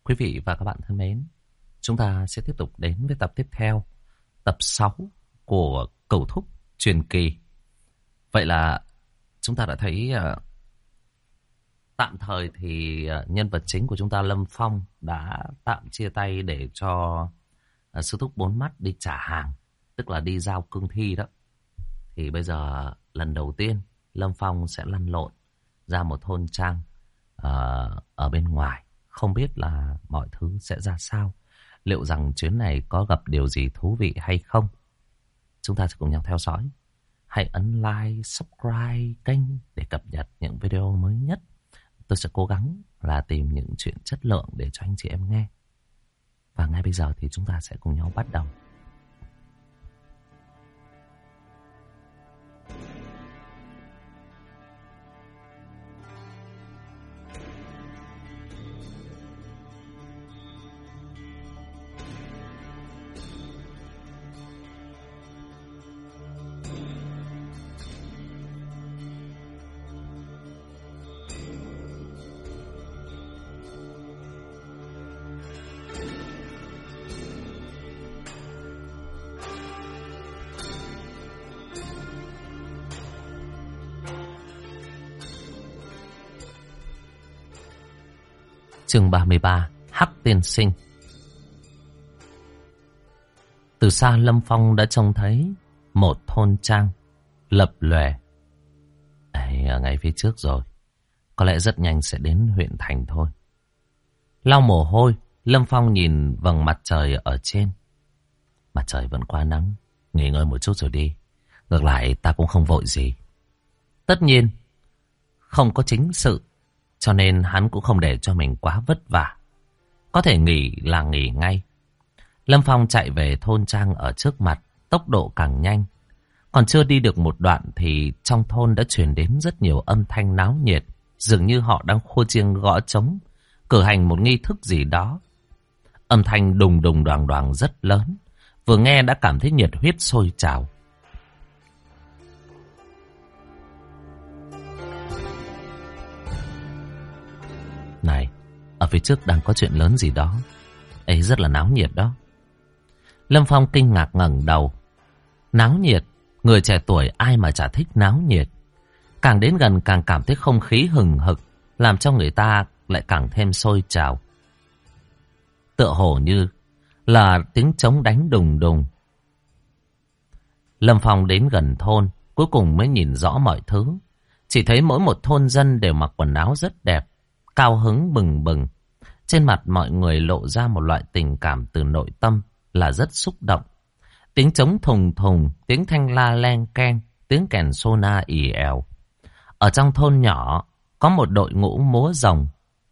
Quý vị và các bạn thân mến, chúng ta sẽ tiếp tục đến với tập tiếp theo, tập 6 của Cẩu Thúc Truyền Kỳ. Vậy là chúng ta đã thấy tạm thời thì nhân vật chính của chúng ta Lâm Phong đã tạm chia tay để cho sư thúc bốn mắt đi trả hàng, tức là đi giao cương thi đó. Thì bây giờ lần đầu tiên Lâm Phong sẽ lăn lộn ra một thôn trang ở bên ngoài. Không biết là mọi thứ sẽ ra sao. Liệu rằng chuyến này có gặp điều gì thú vị hay không? Chúng ta sẽ cùng nhau theo dõi. Hãy ấn like, subscribe kênh để cập nhật những video mới nhất. Tôi sẽ cố gắng là tìm những chuyện chất lượng để cho anh chị em nghe. Và ngay bây giờ thì chúng ta sẽ cùng nhau bắt đầu. Chương 33, Hắc Tiên Sinh. Từ xa Lâm Phong đã trông thấy một thôn trang lập lòe. Ở ngay phía trước rồi. Có lẽ rất nhanh sẽ đến huyện thành thôi. Lau mồ hôi, Lâm Phong nhìn vầng mặt trời ở trên. Mặt trời vẫn quá nắng. Nghỉ ngơi một chút rồi đi. Ngược lại ta cũng không vội gì. Tất nhiên, không có chính sự, cho nên hắn cũng không để cho mình quá vất vả. Có thể nghỉ là nghỉ ngay. Lâm Phong chạy về thôn trang ở trước mặt, tốc độ càng nhanh. Còn chưa đi được một đoạn thì trong thôn đã truyền đến rất nhiều âm thanh náo nhiệt. Dường như họ đang khua chiêng gõ trống, cử hành một nghi thức gì đó. Âm thanh đùng đùng đoàng đoàng rất lớn. Vừa nghe đã cảm thấy nhiệt huyết sôi trào. Này, ở phía trước đang có chuyện lớn gì đó. Ấy rất là náo nhiệt đó. Lâm Phong kinh ngạc ngẩng đầu. Náo nhiệt, người trẻ tuổi ai mà chả thích náo nhiệt. Càng đến gần càng cảm thấy không khí hừng hực, làm cho người ta lại càng thêm sôi trào. Tựa hồ như là tiếng trống đánh đùng đùng. Lâm Phong đến gần thôn, cuối cùng mới nhìn rõ mọi thứ. Chỉ thấy mỗi một thôn dân đều mặc quần áo rất đẹp, cao hứng bừng bừng. Trên mặt mọi người lộ ra một loại tình cảm từ nội tâm là rất xúc động. Tiếng trống thùng thùng, tiếng thanh la len keng, tiếng kèn sona ì èo. Ở trong thôn nhỏ có một đội ngũ múa rồng.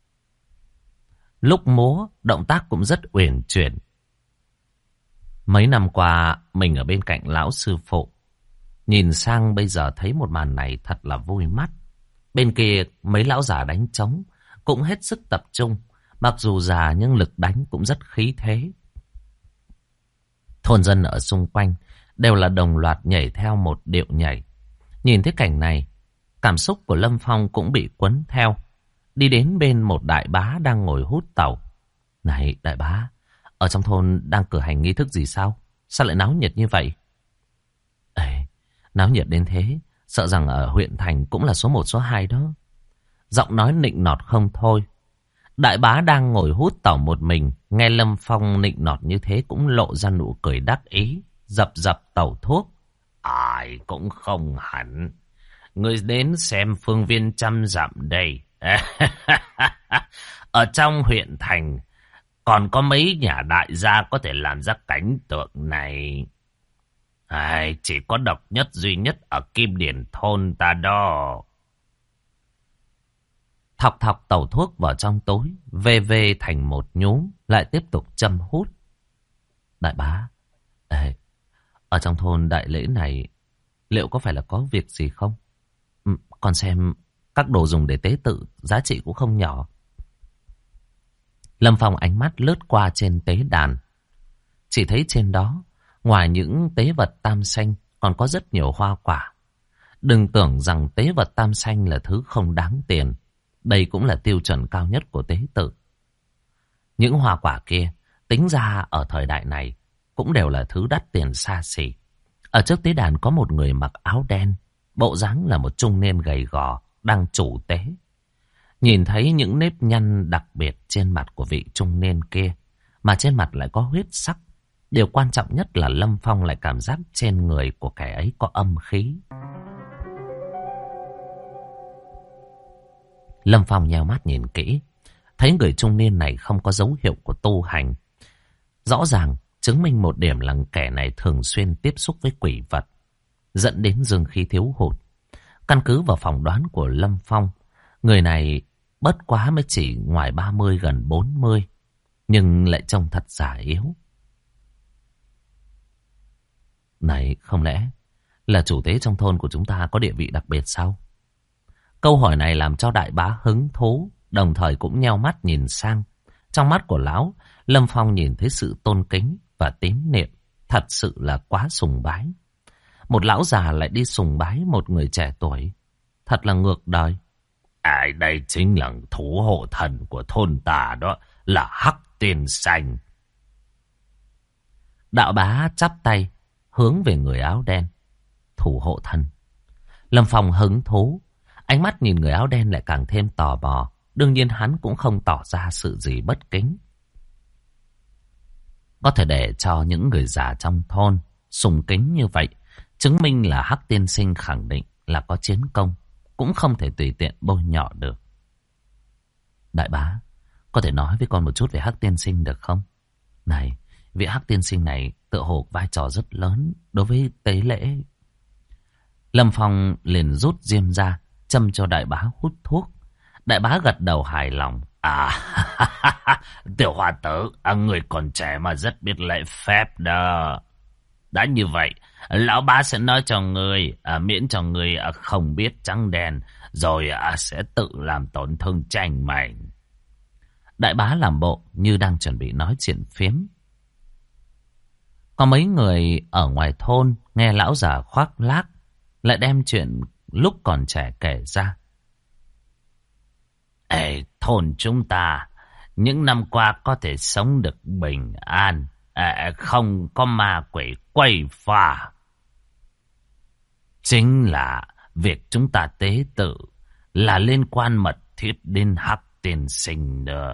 Lúc múa, động tác cũng rất uyển chuyển. Mấy năm qua mình ở bên cạnh lão sư phụ, nhìn sang bây giờ thấy một màn này thật là vui mắt. Bên kia mấy lão già đánh trống cũng hết sức tập trung. Mặc dù già nhưng lực đánh cũng rất khí thế. Thôn dân ở xung quanh đều là đồng loạt nhảy theo một điệu nhảy. Nhìn thấy cảnh này, cảm xúc của Lâm Phong cũng bị quấn theo. Đi đến bên một đại bá đang ngồi hút tàu. Này đại bá, ở trong thôn đang cử hành nghi thức gì sao? Sao lại náo nhiệt như vậy? Ê, náo nhiệt đến thế, sợ rằng ở huyện thành cũng là số 1 số 2 đó. Giọng nói nịnh nọt không thôi. Đại bá đang ngồi hút tàu một mình, nghe Lâm Phong nịnh nọt như thế cũng lộ ra nụ cười đắc ý, dập dập tàu thuốc. Ai cũng không hẳn. Người đến xem phương viên 100 dặm đây. Ở trong huyện thành, còn có mấy nhà đại gia có thể làm ra cảnh tượng này. Chỉ có độc nhất duy nhất ở Kim Điền thôn ta đó. Thọc thọc tàu thuốc vào trong tối, về thành một nhúm, lại tiếp tục châm hút. Đại bá, ở trong thôn đại lễ này, liệu có phải là có việc gì không? Con xem các đồ dùng để tế tự, giá trị cũng không nhỏ. Lâm Phong ánh mắt lướt qua trên tế đàn. Chỉ thấy trên đó, ngoài những tế vật tam xanh, còn có rất nhiều hoa quả. Đừng tưởng rằng tế vật tam xanh là thứ không đáng tiền. Đây cũng là tiêu chuẩn cao nhất của tế tự. Những hoa quả kia, tính ra ở thời đại này, cũng đều là thứ đắt tiền xa xỉ. Ở trước tế đàn có một người mặc áo đen, bộ dáng là một trung niên gầy gò, đang chủ tế. Nhìn thấy những nếp nhăn đặc biệt trên mặt của vị trung niên kia, mà trên mặt lại có huyết sắc. Điều quan trọng nhất là Lâm Phong lại cảm giác trên người của kẻ ấy có âm khí. Lâm Phong nheo mắt nhìn kỹ, thấy người trung niên này không có dấu hiệu của tu hành. Rõ ràng chứng minh một điểm là kẻ này thường xuyên tiếp xúc với quỷ vật, dẫn đến dương khí thiếu hụt. Căn cứ vào phỏng đoán của Lâm Phong, người này bất quá mới chỉ ngoài 30 gần 40, nhưng lại trông thật già yếu. Này, không lẽ là chủ tế trong thôn của chúng ta có địa vị đặc biệt sao? Câu hỏi này làm cho đại bá hứng thú, đồng thời cũng nheo mắt nhìn sang. Trong mắt của lão, Lâm Phong nhìn thấy sự tôn kính và tín niệm, thật sự là quá sùng bái. Một lão già lại đi sùng bái một người trẻ tuổi, thật là ngược đời. Đây chính là thủ hộ thần của thôn ta đó, là Hắc Tiên Xanh. Đạo bá chắp tay hướng về người áo đen. Thủ hộ thần. Lâm Phong hứng thú, ánh mắt nhìn người áo đen lại càng thêm tò mò. Đương nhiên hắn cũng không tỏ ra sự gì bất kính. Có thể để cho những người già trong thôn sùng kính như vậy, chứng minh là Hắc Tiên Sinh khẳng định là có chiến công, cũng không thể tùy tiện bôi nhọ được. Đại bá, có thể nói với con một chút về Hắc Tiên Sinh được không? Này, vị Hắc Tiên Sinh này tựa hồ vai trò rất lớn đối với tế lễ. Lâm Phong liền rút diêm ra, châm cho đại bá hút thuốc. Đại bá gật đầu hài lòng. Tiểu hòa tử, người còn trẻ mà rất biết lễ phép đó. Đã như vậy, lão bá sẽ nói cho người, miễn cho người không biết trắng đen, rồi sẽ tự làm tổn thương tranh mình. Đại bá làm bộ như đang chuẩn bị nói chuyện phiếm. Có mấy người ở ngoài thôn nghe lão già khoác lác, lại đem chuyện lúc còn trẻ kể ra. Thôn chúng ta những năm qua có thể sống được bình an, không có ma quỷ quay phá. Chính là việc chúng ta tế tự là liên quan mật thiết đến Hắc Tiên Sinh đó.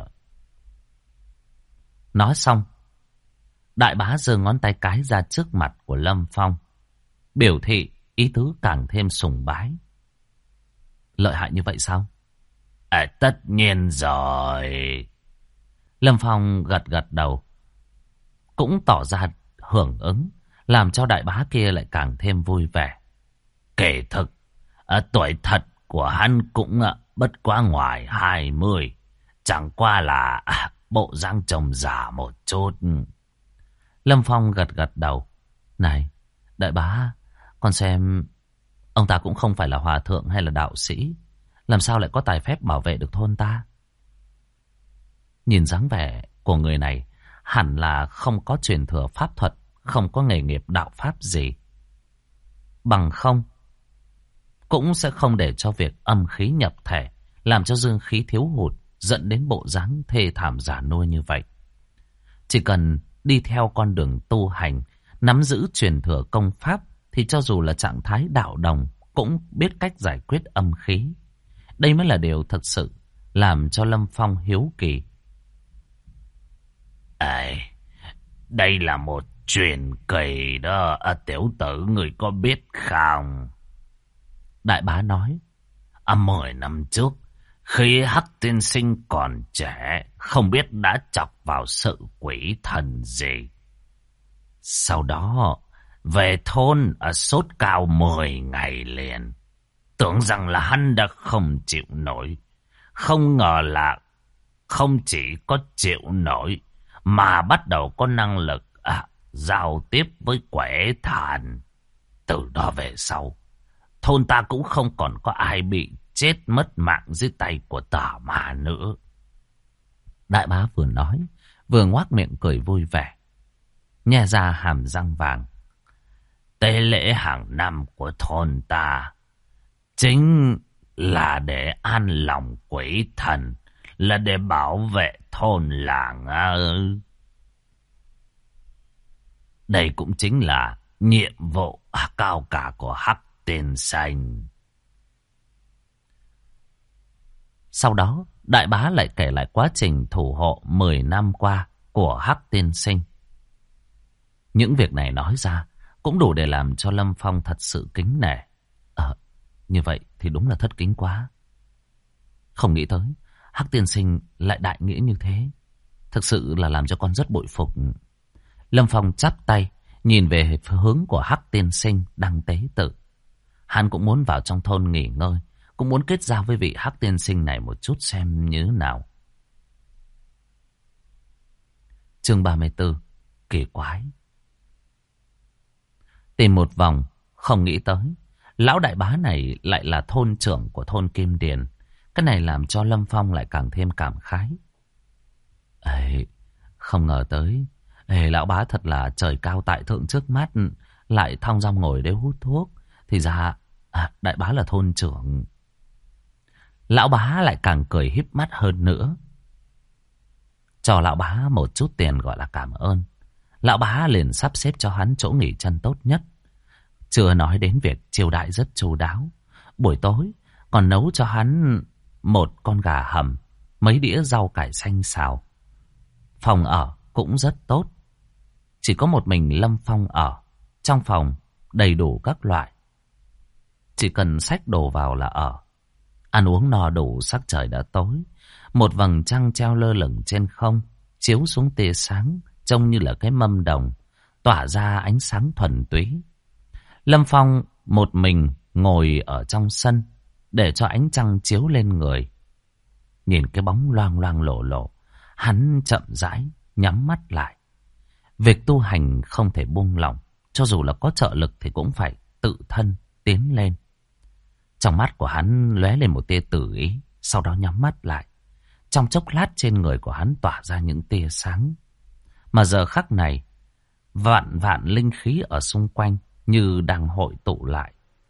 Nói xong, đại bá giơ ngón tay cái ra trước mặt của Lâm Phong, biểu thị ý tứ càng thêm sùng bái. Lợi hại như vậy sao? Tất nhiên rồi. Lâm Phong gật gật đầu, cũng tỏ ra hưởng ứng, làm cho đại bá kia lại càng thêm vui vẻ. Kể thực, tuổi thật của hắn cũng bất quá ngoài 20, chẳng qua là bộ dáng trông già một chút. Lâm Phong gật gật đầu. Này, đại bá, con xem, ông ta cũng không phải là hòa thượng hay là đạo sĩ, làm sao lại có tài phép bảo vệ được thôn ta? Nhìn dáng vẻ của người này, hẳn là không có truyền thừa pháp thuật, không có nghề nghiệp đạo pháp gì. Bằng không, cũng sẽ không để cho việc âm khí nhập thể, làm cho dương khí thiếu hụt, dẫn đến bộ dáng thê thảm giả nuôi như vậy. Chỉ cần đi theo con đường tu hành, nắm giữ truyền thừa công pháp, thì cho dù là trạng thái đạo đồng, cũng biết cách giải quyết âm khí. Đây mới là điều thật sự làm cho Lâm Phong hiếu kỳ. Đây là một truyền kỳ đó, tiểu tử người có biết không? Đại bá nói, 10 năm trước, khi Hắc Tiên Sinh còn trẻ, không biết đã chọc vào sự quỷ thần gì. Sau đó, về thôn sốt cao 10 ngày liền. Tưởng rằng là hắn đã không chịu nổi. Không ngờ là không chỉ có chịu nổi, mà bắt đầu có năng lực giao tiếp với quẻ thần. Từ đó về sau, thôn ta cũng không còn có ai bị chết mất mạng dưới tay của tà ma nữa. Đại bá vừa nói, vừa ngoác miệng cười vui vẻ, nhe ra hàm răng vàng. Tế lễ hàng năm của thôn ta chính là để an lòng quỷ thần, là để bảo vệ thôn làng. Đây cũng chính là nhiệm vụ cao cả của Hắc Tiên Sinh. Sau đó, đại bá lại kể lại quá trình thủ hộ 10 năm qua của Hắc Tiên Sinh. Những việc này nói ra cũng đủ để làm cho Lâm Phong thật sự kính nể. Như vậy thì đúng là thất kính quá. Không nghĩ tới Hắc Tiên Sinh lại đại nghĩa như thế. Thực sự là làm cho con rất bội phục. Lâm Phong chắp tay nhìn về hướng của Hắc Tiên Sinh đang tế tự. Hắn cũng muốn vào trong thôn nghỉ ngơi, cũng muốn kết giao với vị Hắc Tiên Sinh này một chút xem như nào. Chương 34. Kỳ quái. Tìm một vòng, không nghĩ tới lão đại bá này lại là thôn trưởng của thôn Kim Điền. Cái này làm cho Lâm Phong lại càng thêm cảm khái. Không ngờ tới, lão bá thật là trời cao tại thượng trước mắt, lại thong dong ngồi đấy hút thuốc. Thì ra, đại bá là thôn trưởng. Lão bá lại càng cười híp mắt hơn nữa. Cho lão bá một chút tiền gọi là cảm ơn. Lão bá liền sắp xếp cho hắn chỗ nghỉ chân tốt nhất. Chưa nói đến việc chiêu đãi rất chu đáo. Buổi tối còn nấu cho hắn một con gà hầm, mấy đĩa rau cải xanh xào. Phòng ở cũng rất tốt. Chỉ có một mình Lâm Phong ở. Trong phòng đầy đủ các loại. Chỉ cần xách đồ vào là ở. Ăn uống no đủ, sắc trời đã tối. Một vầng trăng treo lơ lửng trên không, chiếu xuống tia sáng, trông như là cái mâm đồng, tỏa ra ánh sáng thuần túy. Lâm Phong một mình ngồi ở trong sân, để cho ánh trăng chiếu lên người. Nhìn cái bóng loang loang lổ lổ, hắn chậm rãi nhắm mắt lại. Việc tu hành không thể buông lỏng, cho dù là có trợ lực thì cũng phải tự thân tiến lên. Trong mắt của hắn lóe lên một tia tử ý, sau đó nhắm mắt lại. Trong chốc lát trên người của hắn tỏa ra những tia sáng. Mà giờ khắc này, vạn vạn linh khí ở xung quanh như đang hội tụ lại.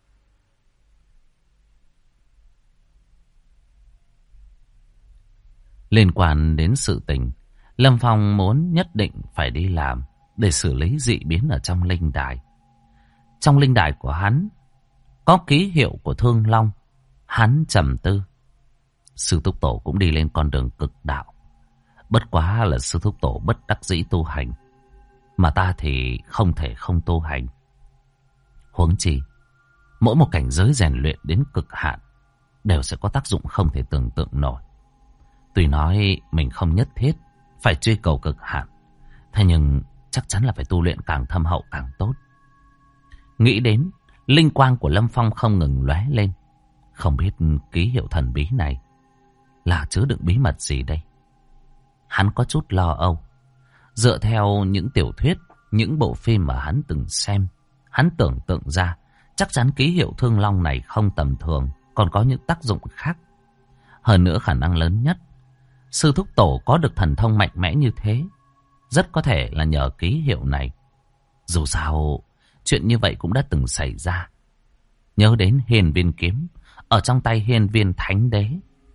Liên quan đến sự tình, Lâm Phong muốn nhất định phải đi làm để xử lý dị biến ở trong linh đài. Trong linh đài của hắn có ký hiệu của Thương Long. Hắn trầm tư. Sư Thúc Tổ cũng đi lên con đường cực đạo. Bất quá là Sư Thúc Tổ bất đắc dĩ tu hành, mà ta thì không thể không tu hành. Huống chi, mỗi một cảnh giới rèn luyện đến cực hạn đều sẽ có tác dụng không thể tưởng tượng nổi. Tuy nói mình không nhất thiết phải truy cầu cực hạn, thế nhưng chắc chắn là phải tu luyện càng thâm hậu càng tốt. Nghĩ đến, linh quang của Lâm Phong không ngừng lóe lên. Không biết ký hiệu thần bí này là chứa đựng bí mật gì đây? Hắn có chút lo âu. Dựa theo những tiểu thuyết, những bộ phim mà hắn từng xem, hắn tưởng tượng ra chắc chắn ký hiệu Thương Long này không tầm thường, còn có những tác dụng khác. Hơn nữa khả năng lớn nhất, Sư Thúc Tổ có được thần thông mạnh mẽ như thế, rất có thể là nhờ ký hiệu này. Dù sao, chuyện như vậy cũng đã từng xảy ra. Nhớ đến Hiên Viên kiếm ở trong tay Hiên Viên Thánh Đế.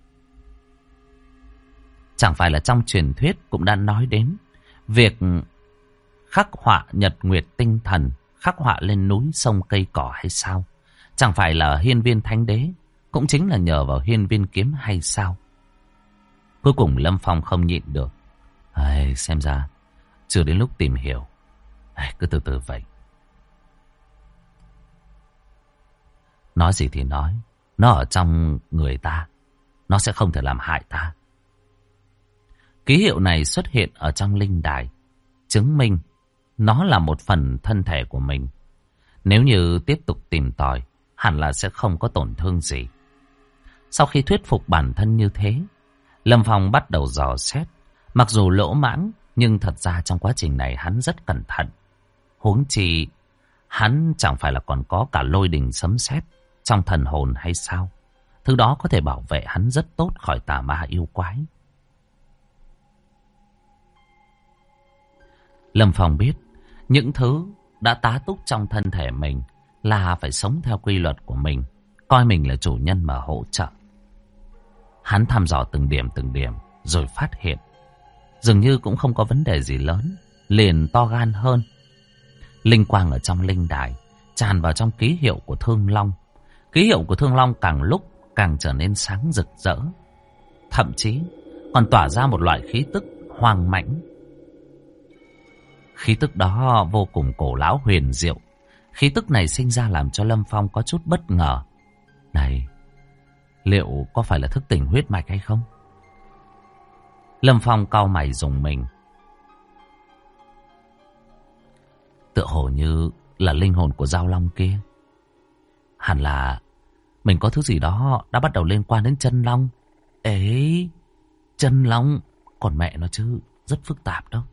Chẳng phải là trong truyền thuyết cũng đã nói đến việc khắc họa nhật nguyệt tinh thần, khắc họa lên núi sông cây cỏ hay sao? Chẳng phải là Hiên Viên Thánh Đế cũng chính là nhờ vào Hiên Viên kiếm hay sao? Cuối cùng Lâm Phong không nhịn được. Xem ra chưa đến lúc tìm hiểu. Cứ từ từ vậy. Nói gì thì nói, nó ở trong người ta, nó sẽ không thể làm hại ta. Ký hiệu này xuất hiện ở trong linh đài, chứng minh nó là một phần thân thể của mình. Nếu như tiếp tục tìm tòi, hẳn là sẽ không có tổn thương gì. Sau khi thuyết phục bản thân như thế, Lâm Phong bắt đầu dò xét. Mặc dù lỗ mãng, nhưng thật ra trong quá trình này hắn rất cẩn thận. Huống chi, hắn chẳng phải là còn có cả lôi đình sấm sét trong thần hồn hay sao? Thứ đó có thể bảo vệ hắn rất tốt khỏi tà ma yêu quái. Lâm Phong biết, những thứ đã tá túc trong thân thể mình là phải sống theo quy luật của mình, coi mình là chủ nhân mà hỗ trợ. Hắn thăm dò từng điểm rồi phát hiện dường như cũng không có vấn đề gì lớn, liền to gan hơn. Linh quang ở trong linh đài tràn vào trong ký hiệu của Thương Long. Ký hiệu của Thương Long càng lúc càng trở nên sáng rực rỡ, thậm chí còn tỏa ra một loại khí tức hoang mãnh. Khí tức đó vô cùng cổ lão huyền diệu. Khí tức này sinh ra làm cho Lâm Phong có chút bất ngờ. Này, liệu có phải là thức tỉnh huyết mạch hay không? Lâm Phong cau mày rùng mình. Tựa hồ như là linh hồn của Giao Long kia. Hẳn là mình có thứ gì đó đã bắt đầu liên quan đến chân long. Ấy, chân long, còn mẹ nó chứ, rất phức tạp đâu.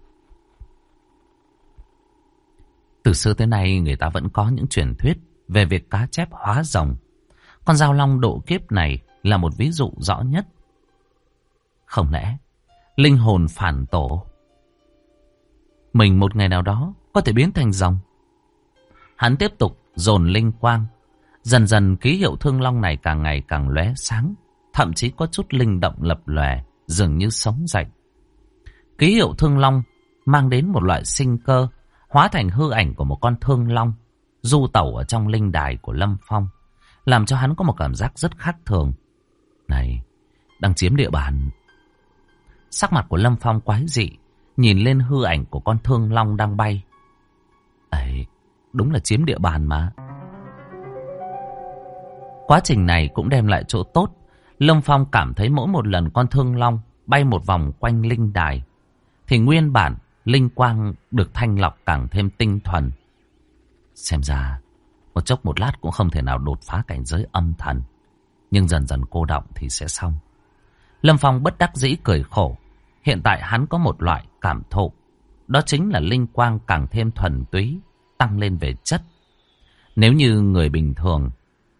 Từ xưa tới nay người ta vẫn có những truyền thuyết về việc cá chép hóa rồng. Con Giao Long độ kiếp này là một ví dụ rõ nhất. Không lẽ linh hồn phản tổ, mình một ngày nào đó có thể biến thành rồng? Hắn tiếp tục dồn linh quang. Dần dần ký hiệu Thương Long này càng ngày càng lóe sáng, thậm chí có chút linh động lập lòe, dường như sống dậy. Ký hiệu Thương Long mang đến một loại sinh cơ, hóa thành hư ảnh của một con thương long du tẩu ở trong linh đài của Lâm Phong, làm cho hắn có một cảm giác rất khác thường. Này, đang chiếm địa bàn. Sắc mặt của Lâm Phong quái dị, nhìn lên hư ảnh của con thương long đang bay. Ấy, đúng là chiếm địa bàn mà. Quá trình này cũng đem lại chỗ tốt. Lâm Phong cảm thấy mỗi một lần con thương long bay một vòng quanh linh đài thì nguyên bản linh quang được thanh lọc càng thêm tinh thuần. Xem ra một chốc một lát cũng không thể nào đột phá cảnh giới âm thần, nhưng dần dần cô đọng thì sẽ xong. Lâm Phong bất đắc dĩ cười khổ. Hiện tại hắn có một loại cảm thụ, đó chính là linh quang càng thêm thuần túy, tăng lên về chất. Nếu như người bình thường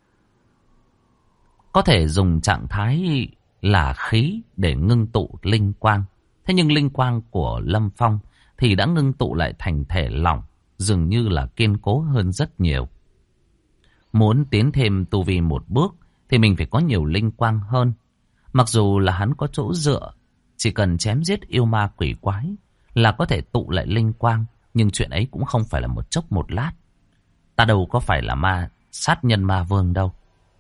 có thể dùng trạng thái là khí để ngưng tụ linh quang, thế nhưng linh quang của Lâm Phong thì đã ngưng tụ lại thành thể lỏng, dường như là kiên cố hơn rất nhiều. Muốn tiến thêm tu vi một bước thì mình phải có nhiều linh quang hơn. Mặc dù là hắn có chỗ dựa, chỉ cần chém giết yêu ma quỷ quái là có thể tụ lại linh quang, nhưng chuyện ấy cũng không phải là một chốc một lát. Ta đâu có phải là sát nhân ma vương đâu.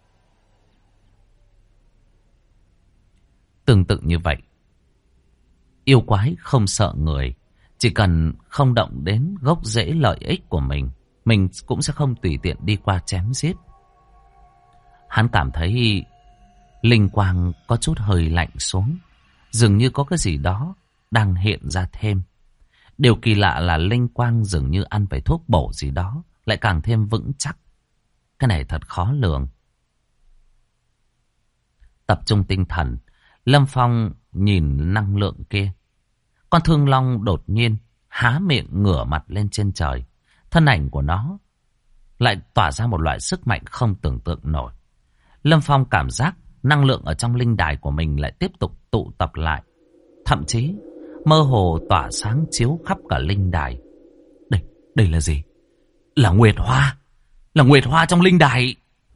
Tương tự như vậy, yêu quái không sợ người, chỉ cần không động đến gốc rễ lợi ích của mình cũng sẽ không tùy tiện đi qua chém giết. Hắn cảm thấy linh quang có chút hơi lạnh xuống, dường như có cái gì đó đang hiện ra thêm. Điều kỳ lạ là linh quang dường như ăn phải thuốc bổ gì đó, lại càng thêm vững chắc. Cái này thật khó lường. Tập trung tinh thần, Lâm Phong nhìn năng lượng kia. Con thương long đột nhiên há miệng ngửa mặt lên trên trời. Thân ảnh của nó lại tỏa ra một loại sức mạnh không tưởng tượng nổi. Lâm Phong cảm giác năng lượng ở trong linh đài của mình lại tiếp tục tụ tập lại, thậm chí mơ hồ tỏa sáng chiếu khắp cả linh đài. Đây là gì? Là Nguyệt Hoa. Là Nguyệt Hoa trong linh đài.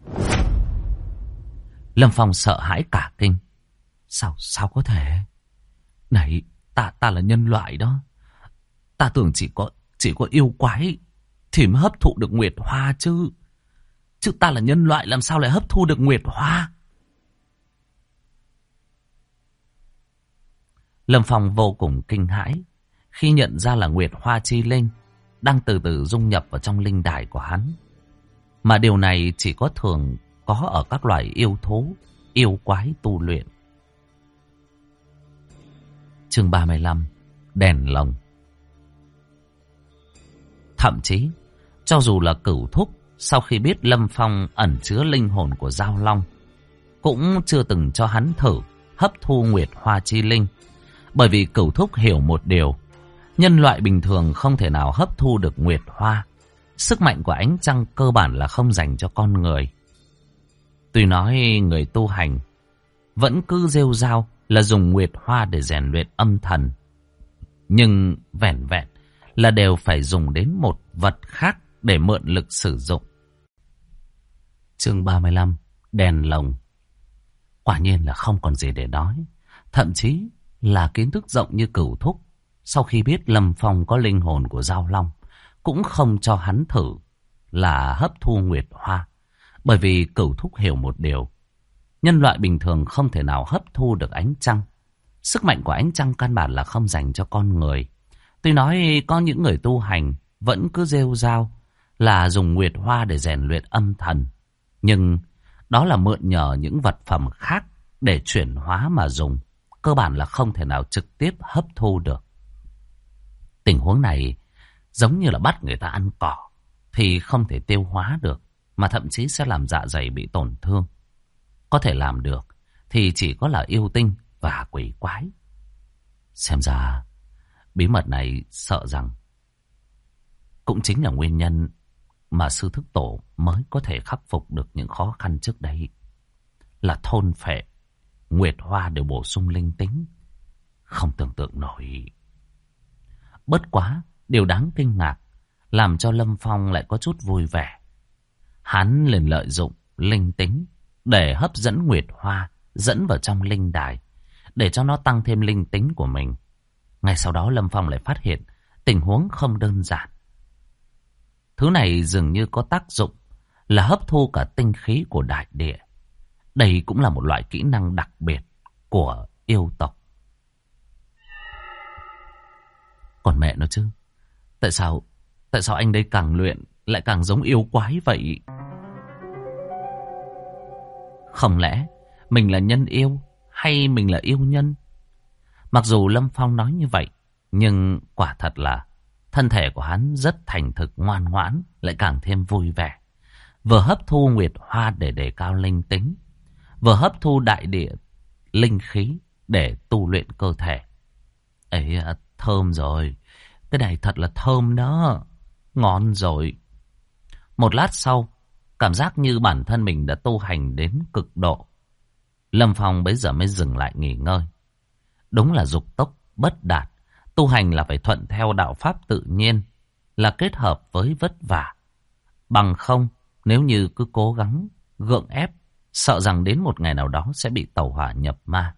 Lâm Phong sợ hãi cả kinh. Sao có thể? Này, ta là nhân loại đó. Ta tưởng chỉ có yêu quái thì mới hấp thụ được Nguyệt Hoa chứ. Chứ ta là nhân loại làm sao lại hấp thu được Nguyệt Hoa? Lâm Phong vô cùng kinh hãi khi nhận ra là Nguyệt Hoa chi linh đang từ từ dung nhập vào trong linh đài của hắn. Mà điều này chỉ thường có ở các loài yêu thú, yêu quái tu luyện. Chương 35: Đèn lồng. Thậm chí, cho dù là Cửu Thúc sau khi biết Lâm Phong ẩn chứa linh hồn của Giao Long, cũng chưa từng cho hắn thử hấp thu Nguyệt Hoa chi linh. Bởi vì Cửu Thúc hiểu một điều, nhân loại bình thường không thể nào hấp thu được Nguyệt Hoa. Sức mạnh của ánh trăng cơ bản là không dành cho con người. Tuy nói người tu hành vẫn cứ rêu rao là dùng Nguyệt Hoa để rèn luyện âm thần, nhưng vẻn vẹn là đều phải dùng đến một vật khác để mượn lực sử dụng. Chương 35: Đèn lồng. Quả nhiên là không còn gì để nói. Thậm chí là kiến thức rộng như Cửu Thúc, sau khi biết Lâm Phong có linh hồn của Giao Long, cũng không cho hắn thử là hấp thu Nguyệt Hoa. Bởi vì Cửu Thúc hiểu một điều, nhân loại bình thường không thể nào hấp thu được ánh trăng. Sức mạnh của ánh trăng căn bản là không dành cho con người. Tuy nói có những người tu hành vẫn cứ rêu rao là dùng Nguyệt Hoa để rèn luyện âm thần, nhưng đó là mượn nhờ những vật phẩm khác để chuyển hóa mà dùng. Cơ bản là không thể nào trực tiếp hấp thu được. Tình huống này giống như là bắt người ta ăn cỏ thì không thể tiêu hóa được, mà thậm chí sẽ làm dạ dày bị tổn thương. Có thể làm được thì chỉ có là yêu tinh và quỷ quái. Xem ra bí mật này sợ rằng cũng chính là nguyên nhân mà sư thức tổ mới có thể khắc phục được những khó khăn trước đây. Là thôn phệ Nguyệt Hoa đều bổ sung linh tính. Không tưởng tượng nổi. Bất quá, điều đáng kinh ngạc làm cho Lâm Phong lại có chút vui vẻ. Hắn liền lợi dụng linh tính để hấp dẫn Nguyệt Hoa dẫn vào trong linh đài, để cho nó tăng thêm linh tính của mình. Ngay sau đó Lâm Phong lại phát hiện tình huống không đơn giản. Thứ này dường như có tác dụng là hấp thu cả tinh khí của đại địa. Đây cũng là một loại kỹ năng đặc biệt của yêu tộc. Còn mẹ nó chứ, Tại sao anh đây càng luyện lại càng giống yêu quái vậy? Không lẽ mình là nhân yêu hay mình là yêu nhân? Mặc dù Lâm Phong nói như vậy, nhưng quả thật là thân thể của hắn rất thành thực ngoan ngoãn, lại càng thêm vui vẻ. Vừa hấp thu Nguyệt Hoa để đề cao linh tính, vừa hấp thu đại địa linh khí để tu luyện cơ thể. Ấy, thơm rồi. Cái này thật là thơm đó. Ngon rồi. Một lát sau, cảm giác như bản thân mình đã tu hành đến cực độ. Lâm Phong bấy giờ mới dừng lại nghỉ ngơi. Đúng là dục tốc bất đạt. Tu hành là phải thuận theo đạo pháp tự nhiên, là kết hợp với vất vả. Bằng không, nếu như cứ cố gắng gượng ép, sợ rằng đến một ngày nào đó sẽ bị tẩu hỏa nhập ma.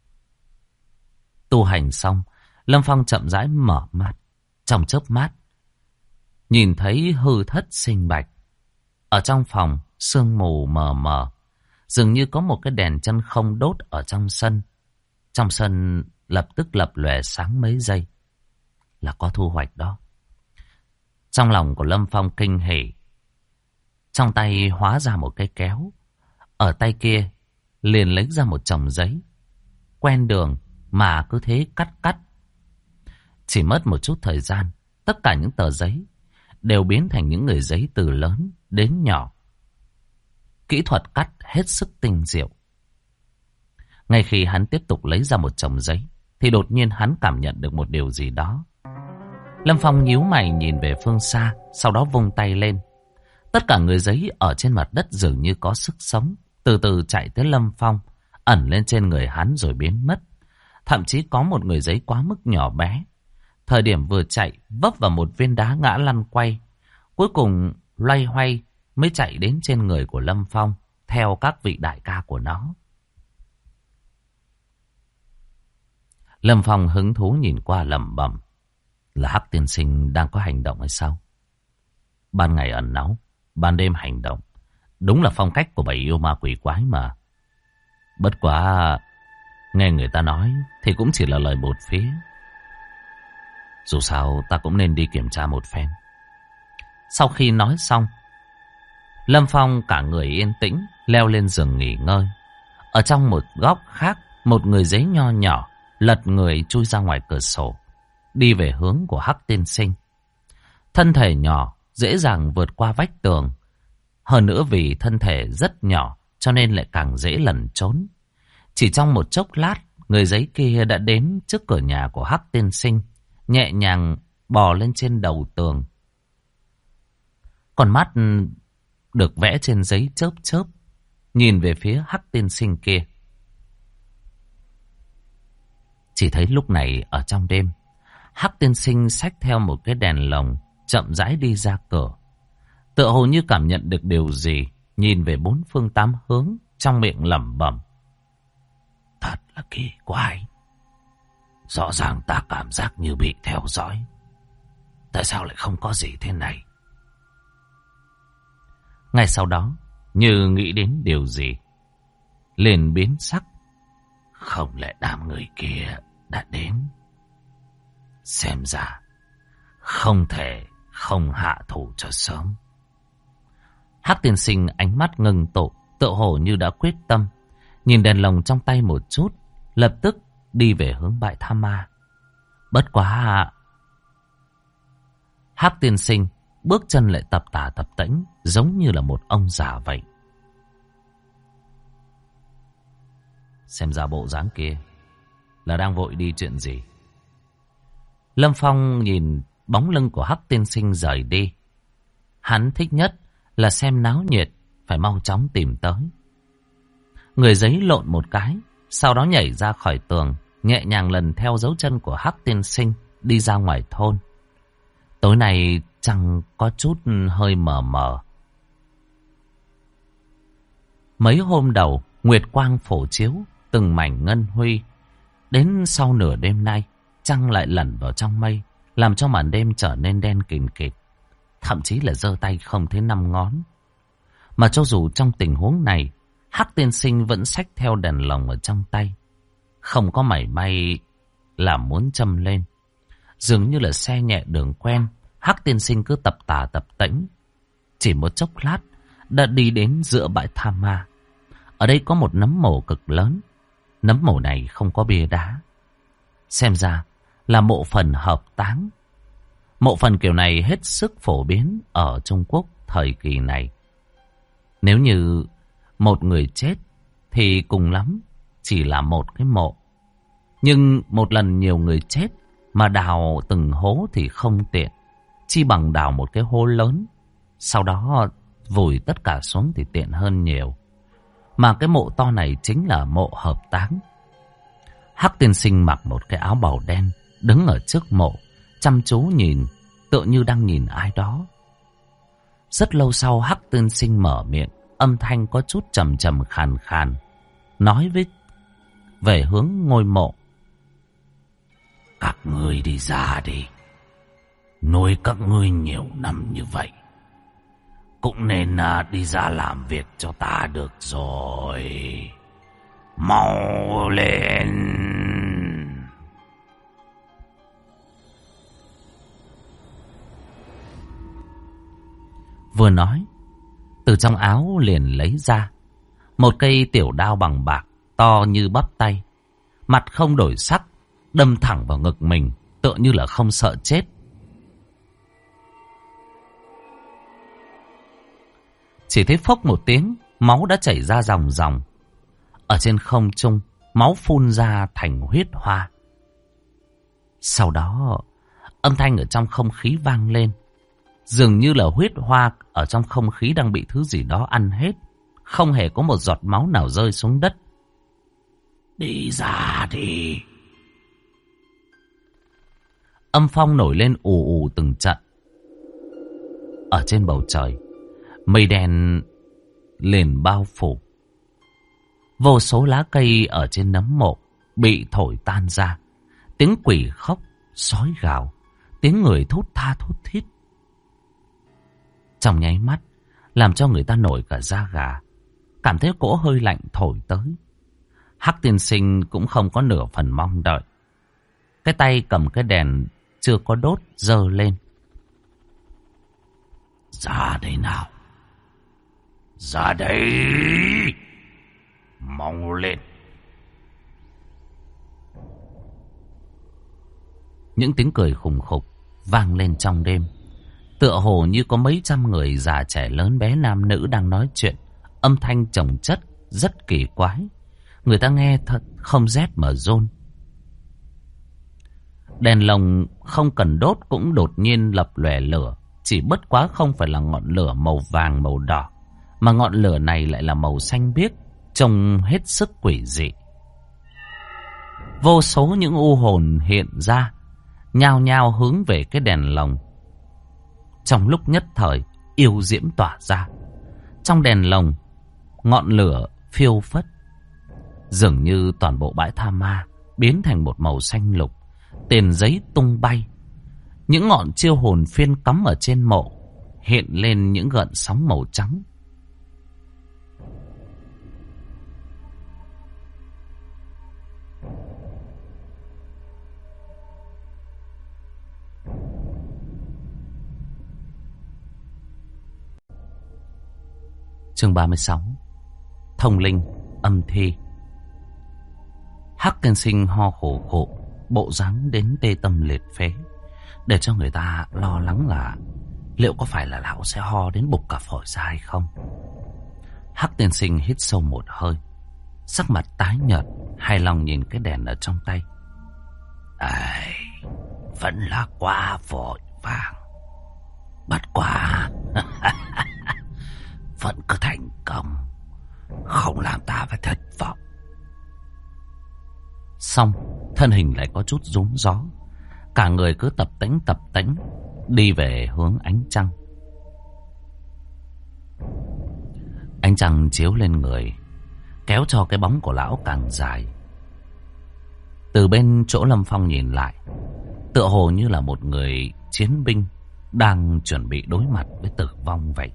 Tu hành xong, Lâm Phong chậm rãi mở mắt. Trong chớp mắt, nhìn thấy hư thất sinh bạch. Ở trong phòng, sương mù mờ mờ, dường như có một cái đèn chân không đốt ở trong sân. Trong sân lập tức lập lòe sáng mấy giây. Là có thu hoạch đó. Trong lòng của Lâm Phong kinh hỉ. Trong tay hóa ra một cái kéo. Ở tay kia liền lấy ra một chồng giấy. Quen đường mà cứ thế cắt. Chỉ mất một chút thời gian, tất cả những tờ giấy đều biến thành những người giấy từ lớn đến nhỏ. Kỹ thuật cắt hết sức tinh diệu. Ngay khi hắn tiếp tục lấy ra một chồng giấy, thì đột nhiên hắn cảm nhận được một điều gì đó. Lâm Phong nhíu mày nhìn về phương xa, sau đó vung tay lên. Tất cả người giấy ở trên mặt đất dường như có sức sống, từ từ chạy tới Lâm Phong, ẩn lên trên người hắn rồi biến mất. Thậm chí có một người giấy quá mức nhỏ bé. Thời điểm vừa chạy, vấp vào một viên đá ngã lăn quay. Cuối cùng loay hoay mới chạy đến trên người của Lâm Phong, theo các vị đại ca của nó. Lâm Phong hứng thú nhìn qua lẩm bẩm. Là Hắc tiên sinh đang có hành động hay sao? Ban ngày ẩn náu, ban đêm hành động. Đúng là phong cách của bầy yêu ma quỷ quái mà. Bất quá, nghe người ta nói thì cũng chỉ là lời một phía. Dù sao ta cũng nên đi kiểm tra một phen. Sau khi nói xong, Lâm Phong cả người yên tĩnh leo lên giường nghỉ ngơi. Ở trong một góc khác, một người giấy nho nhỏ lật người chui ra ngoài cửa sổ, đi về hướng của Hắc tiên sinh. Thân thể nhỏ dễ dàng vượt qua vách tường. Hơn nữa vì thân thể rất nhỏ cho nên lại càng dễ lẩn trốn. Chỉ trong một chốc lát, người giấy kia đã đến trước cửa nhà của Hắc tiên sinh, nhẹ nhàng bò lên trên đầu tường. Con mắt được vẽ trên giấy chớp chớp, nhìn về phía Hắc tiên sinh kia. Chỉ thấy lúc này ở trong đêm, Hắc tiên sinh xách theo một cái đèn lồng, chậm rãi đi ra cửa. Tựa hồ như cảm nhận được điều gì, nhìn về bốn phương tám hướng, trong miệng lẩm bẩm. Kỳ quái. Rõ ràng ta cảm giác như bị theo dõi. Tại sao lại không có gì thế này? Ngay sau đó, như nghĩ đến điều gì, liền biến sắc. Không lẽ đám người kia đã đến? Xem ra không thể không hạ thủ cho sớm. Hắc tiên sinh ánh mắt ngừng tụ, tựa hồ như đã quyết tâm. Nhìn đèn lồng trong tay một chút, lập tức đi về hướng bãi tha ma. Bất quá, Hắc tiên sinh bước chân lại tập tả tập tễnh, giống như là một ông già vậy. Xem ra bộ dáng kia là đang vội đi chuyện gì. Lâm Phong nhìn bóng lưng của Hắc tiên sinh rời đi. Hắn thích nhất là xem náo nhiệt, phải mau chóng tìm tới. Người giấy lộn một cái, sau đó nhảy ra khỏi tường, nhẹ nhàng lần theo dấu chân của Hắc tiên sinh đi ra ngoài thôn. Tối nay trăng có chút hơi mờ mờ. Mấy hôm đầu, nguyệt quang phổ chiếu, từng mảnh ngân huy. Đến sau nửa đêm nay, trăng lại lẩn vào trong mây, làm cho màn đêm trở nên đen kịt kịt. Thậm chí là giơ tay không thấy 5 ngón. Mà cho dù trong tình huống này, Hắc tiên sinh vẫn xách theo đèn lồng ở trong tay. Không có mảy may là muốn châm lên. Dường như là xe nhẹ đường quen, Hắc tiên sinh cứ tập tả tập tễnh. Chỉ một chốc lát đã đi đến giữa bãi tha ma. Ở đây có một nấm mồ cực lớn. Nấm mồ này không có bia đá. Xem ra là mộ phần hợp táng. Mộ phần kiểu này hết sức phổ biến ở Trung Quốc thời kỳ này. Nếu như một người chết thì cùng lắm chỉ là một cái mộ. Nhưng một lần nhiều người chết mà đào từng hố thì không tiện. Chi bằng đào một cái hố lớn, sau đó vùi tất cả xuống thì tiện hơn nhiều. Mà cái mộ to này chính là mộ hợp táng. Hắc tiên sinh mặc một cái áo bào đen, đứng ở trước mộ, chăm chú nhìn, tựa như đang nhìn ai đó. Rất lâu sau Hắc tiên sinh mở miệng, âm thanh có chút trầm trầm khàn khàn, nói về hướng ngôi mộ. Các ngươi đi ra đi. Nuôi các ngươi nhiều năm như vậy, cũng nên đi ra làm việc cho ta được rồi. Mau lên. Vừa nói, từ trong áo liền lấy ra một cây tiểu đao bằng bạc, to như bắp tay. Mặt không đổi sắc, đâm thẳng vào ngực mình, tựa như là không sợ chết. Chỉ thấy phốc một tiếng, máu đã chảy ra ròng ròng. Ở trên không trung, máu phun ra thành huyết hoa. Sau đó, âm thanh ở trong không khí vang lên. Dường như là huyết hoa ở trong không khí đang bị thứ gì đó ăn hết. Không hề có một giọt máu nào rơi xuống đất. Đi ra đi. Âm phong nổi lên ù ù từng trận. Ở trên bầu trời, mây đen liền bao phủ. Vô số lá cây ở trên nấm mộ bị thổi tan ra. Tiếng quỷ khóc, sói gào, tiếng người thút tha thút thít. Trong nháy mắt, làm cho người ta nổi cả da gà. Cảm thấy cỗ hơi lạnh thổi tới. Hắc tiên sinh cũng không có nửa phần mong đợi. Cái tay cầm cái đèn chưa có đốt giơ lên. Ra đây nào. Ra đây. Mau lên. Những tiếng cười khùng khục vang lên trong đêm. Tựa hồ như có mấy trăm người già trẻ lớn bé nam nữ đang nói chuyện. Âm thanh chồng chất rất kỳ quái. Người ta nghe thật không rét mà run. Đèn lồng không cần đốt cũng đột nhiên lập lòe lửa. Chỉ bất quá không phải là ngọn lửa màu vàng màu đỏ, mà ngọn lửa này lại là màu xanh biếc, trông hết sức quỷ dị. Vô số những u hồn hiện ra, nhao nhao hướng về cái đèn lồng. Trong lúc nhất thời, yêu diễm tỏa ra. Trong đèn lồng, ngọn lửa phiêu phất. Dường như toàn bộ bãi tha ma biến thành một màu xanh lục, tiền giấy tung bay. Những ngọn chiêu hồn phiên cắm ở trên mộ hiện lên những gợn sóng màu trắng. Chương 36. Thông linh âm thi. Hắc tiên sinh ho khổ khổ, bộ dáng đến tê tâm liệt phế, để cho người ta lo lắng là liệu có phải là lão sẽ ho đến bục cả phổi ra hay không. Hắc tiên sinh hít sâu một hơi, sắc mặt tái nhợt, hài lòng nhìn cái đèn ở trong tay. Ai, vẫn là quá vội vàng. Bất quá vẫn cứ thành công, không làm ta phải thất vọng. Xong, thân hình lại có chút rúm gió, cả người cứ tập tễnh đi về hướng ánh trăng. Ánh trăng chiếu lên người, kéo cho cái bóng của lão càng dài. Từ bên chỗ Lâm Phong nhìn lại, tựa hồ như là một người chiến binh đang chuẩn bị đối mặt với tử vong vậy.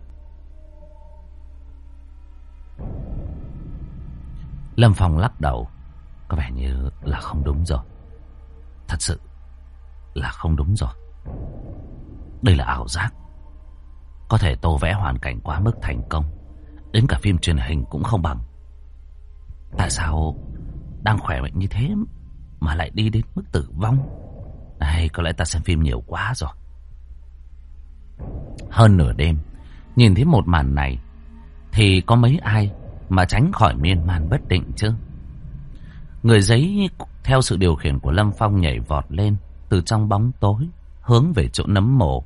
Lâm Phong lắc đầu, có vẻ như là không đúng rồi. Thật sự là không đúng rồi. Đây là ảo giác. Có thể tô vẽ hoàn cảnh quá mức thành công, đến cả phim truyền hình cũng không bằng. Tại sao đang khỏe mạnh như thế mà lại đi đến mức tử vong? Hay có lẽ ta xem phim nhiều quá rồi. Hơn nửa đêm, nhìn thấy một màn này thì có mấy ai mà tránh khỏi miên man bất định chứ. Người giấy theo sự điều khiển của Lâm Phong nhảy vọt lên từ trong bóng tối, hướng về chỗ nấm mồ.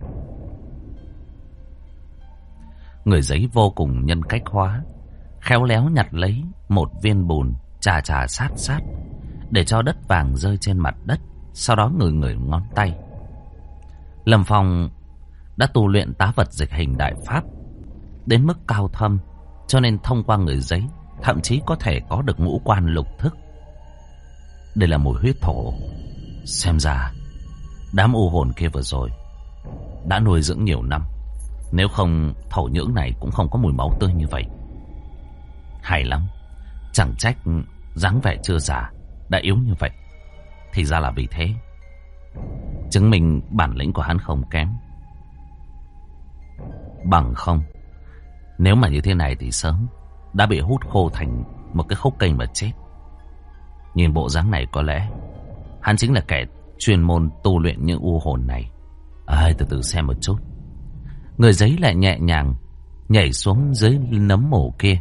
Người giấy vô cùng nhân cách hóa, khéo léo nhặt lấy một viên bùn, chà chà sát sát, để cho đất vàng rơi trên mặt đất, sau đó ngửi ngón tay. Lâm Phong đã tu luyện tá vật dịch hình đại pháp đến mức cao thâm, cho nên thông qua người giấy thậm chí có thể có được ngũ quan lục thức. Đây là mùi huyết thổ. Xem ra đám u hồn kia vừa rồi đã nuôi dưỡng nhiều năm, nếu không thổ nhưỡng này cũng không có mùi máu tươi như vậy. Hay lắm, chẳng trách dáng vẻ chưa già đã yếu như vậy. Thì ra là vì thế, chứng minh bản lĩnh của hắn không kém. Bằng không, nếu mà như thế này thì sớm đã bị hút khô thành một cái khúc cây mà chết. Nhìn bộ dáng này có lẽ hắn chính là kẻ chuyên môn tu luyện những u hồn này. Từ từ xem một chút. Người giấy lại nhẹ nhàng nhảy xuống dưới nấm mồ kia.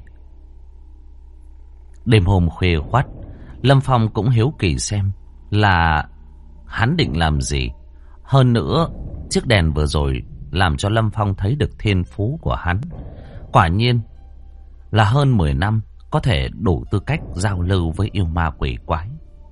Đêm hôm khuya khoắt, Lâm Phong cũng hiếu kỳ xem là hắn định làm gì. Hơn nữa, chiếc đèn vừa rồi làm cho Lâm Phong thấy được thiên phú của hắn. Quả nhiên là hơn 10 năm có thể đủ tư cách giao lưu với yêu ma quỷ quái.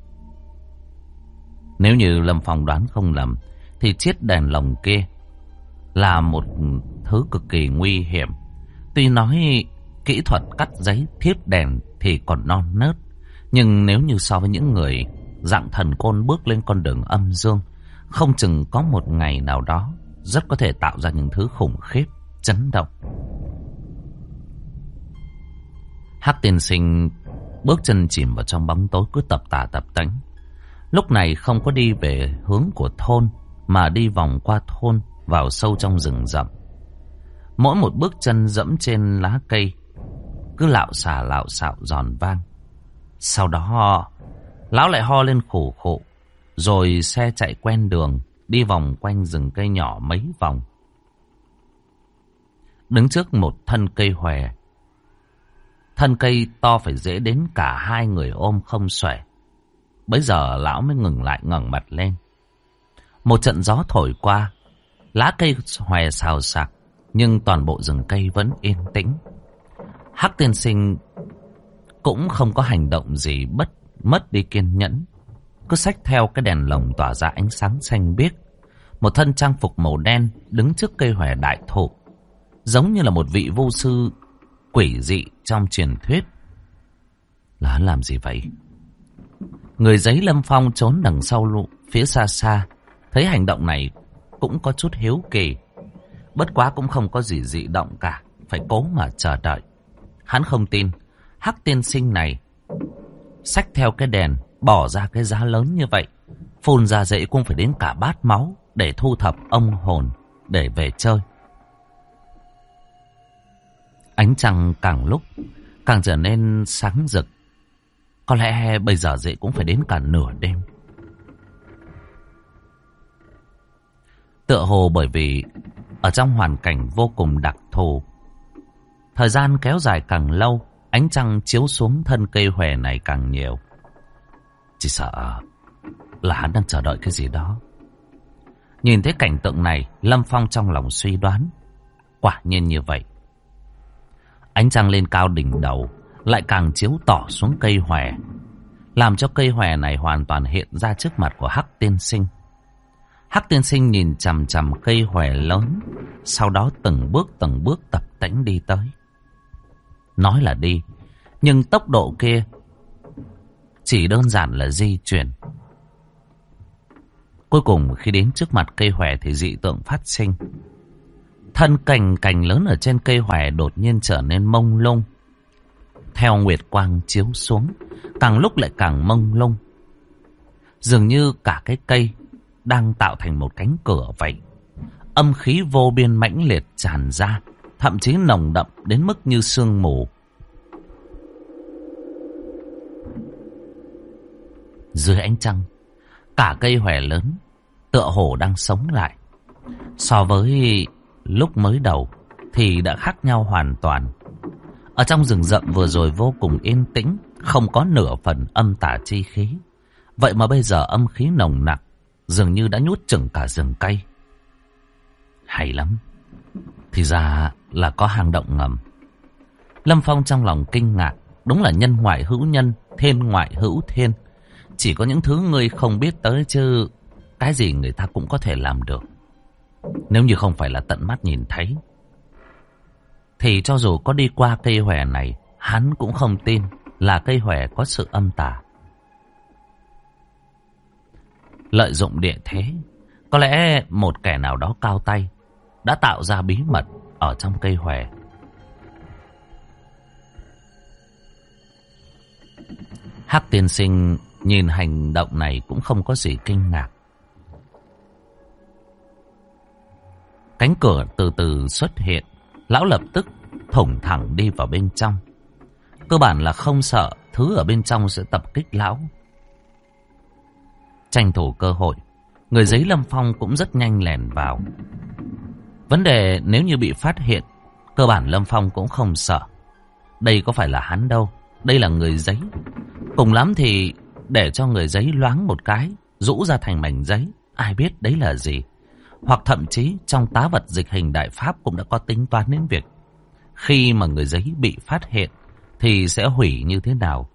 Nếu như Lâm Phong đoán không lầm thì chiếc đèn lồng kia là một thứ cực kỳ nguy hiểm. Tuy nói kỹ thuật cắt giấy thiếp đèn thì còn non nớt, nhưng nếu như so với những người dạng thần côn bước lên con đường âm dương, không chừng có một ngày nào đó rất có thể tạo ra những thứ khủng khiếp, chấn động. Hắc tiên sinh bước chân chìm vào trong bóng tối, cứ tập tà tập tánh. Lúc này không có đi về hướng của thôn, mà đi vòng qua thôn vào sâu trong rừng rậm. Mỗi một bước chân dẫm trên lá cây cứ lạo xạo giòn vang. Sau đó lão lại ho lên khổ khổ, rồi xe chạy quen đường, đi vòng quanh rừng cây nhỏ mấy vòng. Đứng trước một thân cây hòe. Thân cây to phải dễ đến cả hai người ôm không xuể. Bấy giờ lão mới ngừng lại, ngẩng mặt lên. Một trận gió thổi qua, lá cây hòe xào xạc, nhưng toàn bộ rừng cây vẫn yên tĩnh. Hắc tiên sinh cũng không có hành động gì mất đi kiên nhẫn, cứ xách theo cái đèn lồng tỏa ra ánh sáng xanh biếc. Một thân trang phục màu đen đứng trước cây hòe đại thụ, giống như là một vị vô sư quỷ dị trong truyền thuyết. Là hắn làm gì vậy? Người giấy Lâm Phong trốn đằng sau phía xa xa, thấy hành động này cũng có chút hiếu kỳ. Bất quá cũng không có gì dị động cả, phải cố mà chờ đợi. Hắn không tin Hắc tiên sinh này xách theo cái đèn, bỏ ra cái giá lớn như vậy, phun ra dễ cũng phải đến cả bát máu để thu thập ông hồn để về chơi. Ánh trăng càng lúc càng trở nên sáng rực. Có lẽ bây giờ dễ cũng phải đến cả nửa đêm. Tựa hồ bởi vì ở trong hoàn cảnh vô cùng đặc thù, thời gian kéo dài càng lâu, ánh trăng chiếu xuống thân cây hòe này càng nhiều. Chỉ sợ là hắn đang chờ đợi cái gì đó. Nhìn thấy cảnh tượng này, Lâm Phong trong lòng suy đoán, quả nhiên như vậy. Ánh trăng lên cao đỉnh đầu lại càng chiếu tỏ xuống cây hòe, làm cho cây hòe này hoàn toàn hiện ra trước mặt của Hắc tiên sinh. Hắc tiên sinh nhìn chằm chằm cây hòe lớn, sau đó từng bước tập tễnh đi tới. Nói là đi, nhưng tốc độ kia chỉ đơn giản là di chuyển. Cuối cùng khi đến trước mặt cây hòe thì dị tượng phát sinh. Thân cành lớn ở trên cây hòe đột nhiên trở nên mông lung. Theo nguyệt quang chiếu xuống, càng lúc lại càng mông lung. Dường như cả cái cây đang tạo thành một cánh cửa vậy. Âm khí vô biên mãnh liệt tràn ra, thậm chí nồng đậm đến mức như sương mù. Dưới ánh trăng, cả cây hòe lớn tựa hồ đang sống lại. So với lúc mới đầu thì đã khác nhau hoàn toàn. Ở trong rừng rậm vừa rồi vô cùng yên tĩnh, không có nửa phần âm tà chi khí. Vậy mà bây giờ âm khí nồng nặc, dường như đã nhốt chừng cả rừng cây. Hay lắm, thì ra là có hang động ngầm. Lâm Phong trong lòng kinh ngạc, đúng là nhân ngoại hữu nhân, thiên ngoại hữu thiên. Chỉ có những thứ ngươi không biết tới chứ cái gì người ta cũng có thể làm được. Nếu như không phải là tận mắt nhìn thấy, thì cho dù có đi qua cây hòe này, hắn cũng không tin là cây hòe có sự âm tà. Lợi dụng địa thế, có lẽ một kẻ nào đó cao tay đã tạo ra bí mật ở trong cây hòe. Hắc tiên sinh nhìn hành động này cũng không có gì kinh ngạc. Cánh cửa từ từ xuất hiện, lão lập tức thủng thẳng đi vào bên trong. Cơ bản là không sợ thứ ở bên trong sẽ tập kích lão. Tranh thủ cơ hội, người giấy Lâm Phong cũng rất nhanh lẻn vào. Vấn đề nếu như bị phát hiện, cơ bản Lâm Phong cũng không sợ. Đây có phải là hắn đâu, đây là người giấy. Cùng lắm thì để cho người giấy loáng một cái, rũ ra thành mảnh giấy, ai biết đấy là gì. Hoặc thậm chí trong tá vật dịch hình đại pháp cũng đã có tính toán đến việc khi mà người giấy bị phát hiện thì sẽ hủy như thế nào.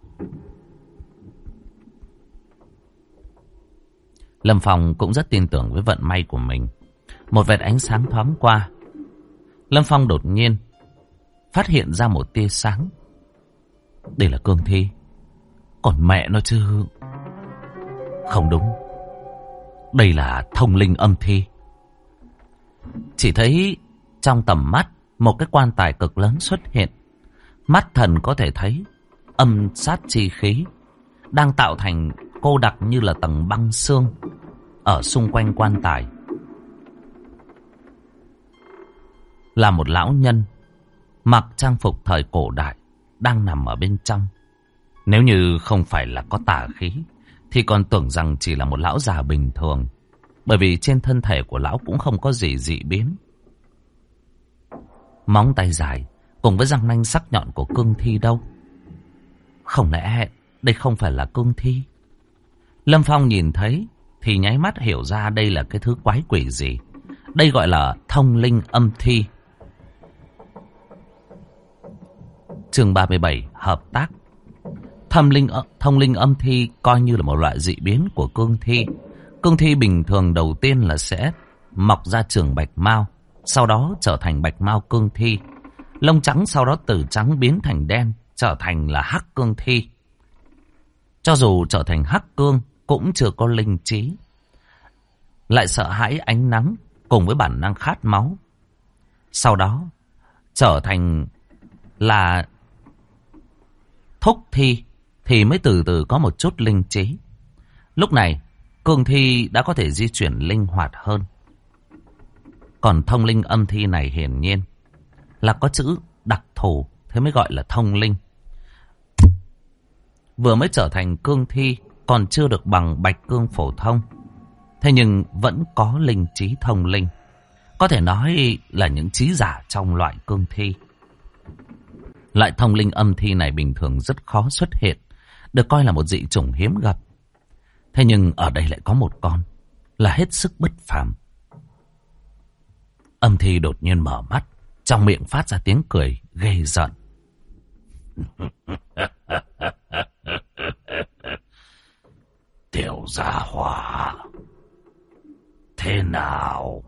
Lâm Phong cũng rất tin tưởng với vận may của mình. Một vệt ánh sáng thoáng qua, Lâm Phong đột nhiên phát hiện ra một tia sáng. Đây là cương thi. Còn mẹ nó chứ. Không đúng, đây là thông linh âm thi. Chỉ thấy trong tầm mắt một cái quan tài cực lớn xuất hiện. Mắt thần có thể thấy âm sát chi khí đang tạo thành cô đặc như là tầng băng xương ở xung quanh quan tài. Là một lão nhân mặc trang phục thời cổ đại đang nằm ở bên trong. Nếu như không phải là có tà khí thì còn tưởng rằng chỉ là một lão già bình thường, bởi vì trên thân thể của lão cũng không có gì dị biến. Móng tay dài cùng với răng nanh sắc nhọn của cương thi đâu. Không lẽ đây không phải là cương thi? Lâm Phong nhìn thấy thì nháy mắt hiểu ra đây là cái thứ quái quỷ gì. Đây gọi là thông linh âm thi. Chương 37 hợp tác. Thông linh âm thi coi như là một loại dị biến của cương thi. Cương thi bình thường đầu tiên là sẽ mọc ra trường bạch mao, sau đó trở thành bạch mao cương thi. Lông trắng sau đó từ trắng biến thành đen, trở thành là hắc cương thi. Cho dù trở thành hắc cương cũng chưa có linh trí. Lại sợ hãi ánh nắng cùng với bản năng khát máu. Sau đó trở thành là thúc thi thì mới từ từ có một chút linh trí. Lúc này cương thi đã có thể di chuyển linh hoạt hơn. Còn thông linh âm thi này hiển nhiên là có chữ đặc thù, thế mới gọi là thông linh. Vừa mới trở thành cương thi, còn chưa được bằng bạch cương phổ thông. Thế nhưng vẫn có linh trí thông linh. Có thể nói là những trí giả trong loại cương thi. Loại thông linh âm thi này bình thường rất khó xuất hiện, được coi là một dị chủng hiếm gặp. Thế nhưng ở đây lại có một con là hết sức bất phàm. Âm thi đột nhiên mở mắt, trong miệng phát ra tiếng cười ghê rợn. Tiểu gia hỏa, thế nào?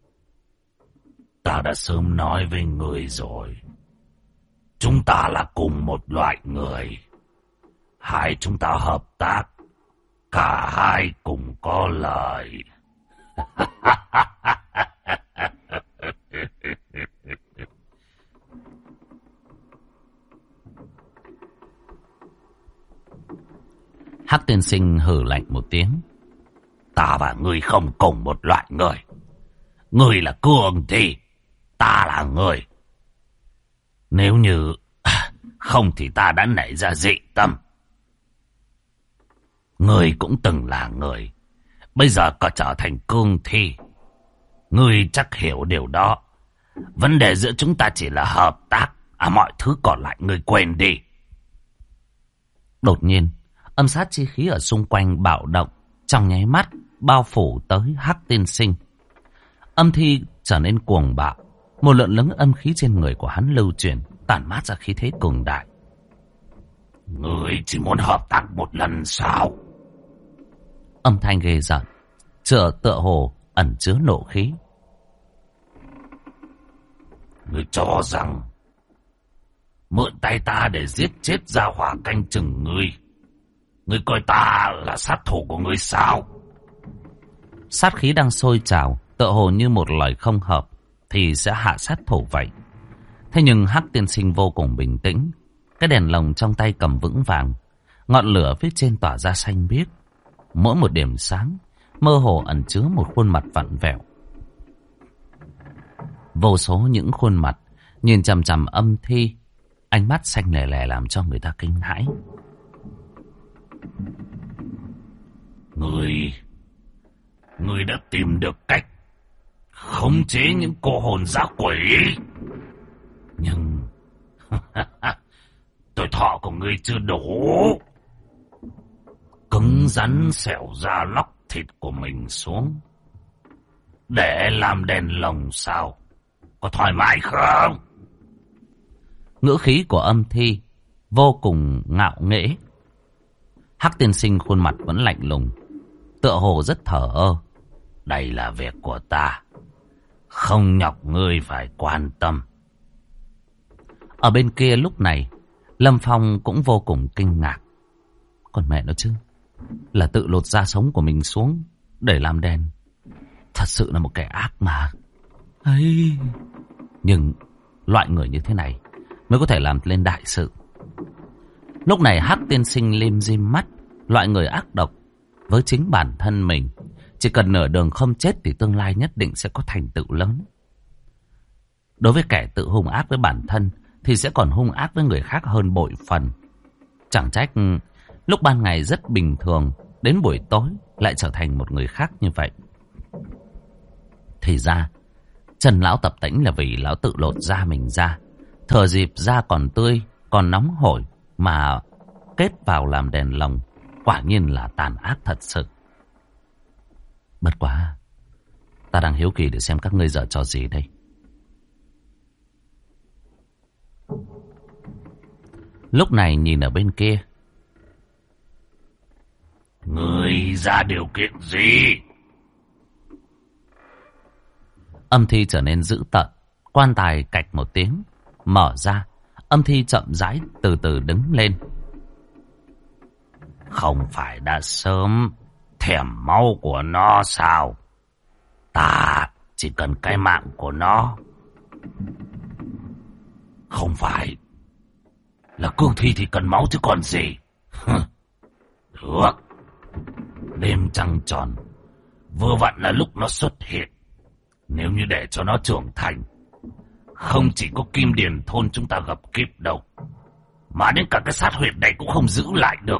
Ta đã sớm nói với người rồi. Chúng ta là cùng một loại người. Hai chúng ta hợp tác, cả hai cùng có lợi. Hắc tiên sinh hừ lạnh một tiếng. Ta và ngươi không cùng một loại người. Ngươi là cương thi, ta là người. Nếu như không thì ta đã nảy ra dị tâm. Ngươi cũng từng là người, bây giờ có trở thành cương thi. Ngươi chắc hiểu điều đó. Vấn đề giữa chúng ta chỉ là hợp tác. Mọi thứ còn lại ngươi quên đi. Đột nhiên, âm sát chi khí ở xung quanh bạo động, trong nháy mắt bao phủ tới Hắc tiên sinh. Âm thi trở nên cuồng bạo, một lượng lớn âm khí trên người của hắn lưu chuyển, tản mát ra khí thế cường đại. Ngươi chỉ muốn hợp tác một lần sao? Âm thanh ghê rợn, tựa hồ ẩn chứa nộ khí. Ngươi cho rằng mượn tay ta để giết chết gia hỏa canh chừng ngươi. Ngươi coi ta là sát thủ của ngươi sao? Sát khí đang sôi trào, tựa hồ như một lời không hợp thì sẽ hạ sát thủ vậy. Thế nhưng Hắc tiên sinh vô cùng bình tĩnh. Cái đèn lồng trong tay cầm vững vàng, ngọn lửa phía trên tỏa ra xanh biếc. Mỗi một điểm sáng mơ hồ ẩn chứa một khuôn mặt vặn vẹo. Vô số những khuôn mặt nhìn chằm chằm âm thi, ánh mắt xanh lè lè làm cho người ta kinh hãi. Ngươi đã tìm được cách khống chế những cô hồn dã quỷ. Nhưng tuổi thọ của ngươi chưa đủ. Cứng rắn xẻo ra lóc thịt của mình xuống để làm đèn lồng sao? Có thoải mái không? Ngữ khí của âm thi vô cùng ngạo nghễ. Hắc tiên sinh khuôn mặt vẫn lạnh lùng, tựa hồ rất thờ ơ. Đây là việc của ta, không nhọc ngươi phải quan tâm. Ở bên kia lúc này, Lâm Phong cũng vô cùng kinh ngạc. Còn mẹ nó chứ, là tự lột da sống của mình xuống để làm đèn. Thật sự là một kẻ ác mà. Ấy. Nhưng loại người như thế này mới có thể làm lên đại sự. Lúc này Hắc tiên sinh lim dim mắt. Loại người ác độc với chính bản thân mình, chỉ cần nửa đường không chết thì tương lai nhất định sẽ có thành tựu lớn. Đối với kẻ tự hung ác với bản thân thì sẽ còn hung ác với người khác hơn bội phần. Chẳng trách lúc ban ngày rất bình thường, đến buổi tối lại trở thành một người khác như vậy. Thì ra Trần lão tập tễnh là vì lão tự lột da mình ra, thừa dịp da còn tươi, còn nóng hổi mà kết vào làm đèn lồng. Quả nhiên là tàn ác thật sự. Bất quá, ta đang hiếu kỳ để xem các ngươi giở trò gì đây. Lúc này nhìn ở bên kia. Ngươi ra điều kiện gì? Âm thi trở nên dữ tợn. Quan tài cạch một tiếng mở ra. Âm thi chậm rãi từ từ đứng lên. Không phải đã sớm thèm máu của nó sao? Ta chỉ cần cái mạng của nó. Không phải là cương thi thì cần máu chứ còn gì. Được. Đêm trăng tròn vừa vặn là lúc nó xuất hiện. Nếu như để cho nó trưởng thành, không chỉ có Kim Điền thôn chúng ta gặp kịp đâu, mà đến cả cái sát huyệt này cũng không giữ lại được.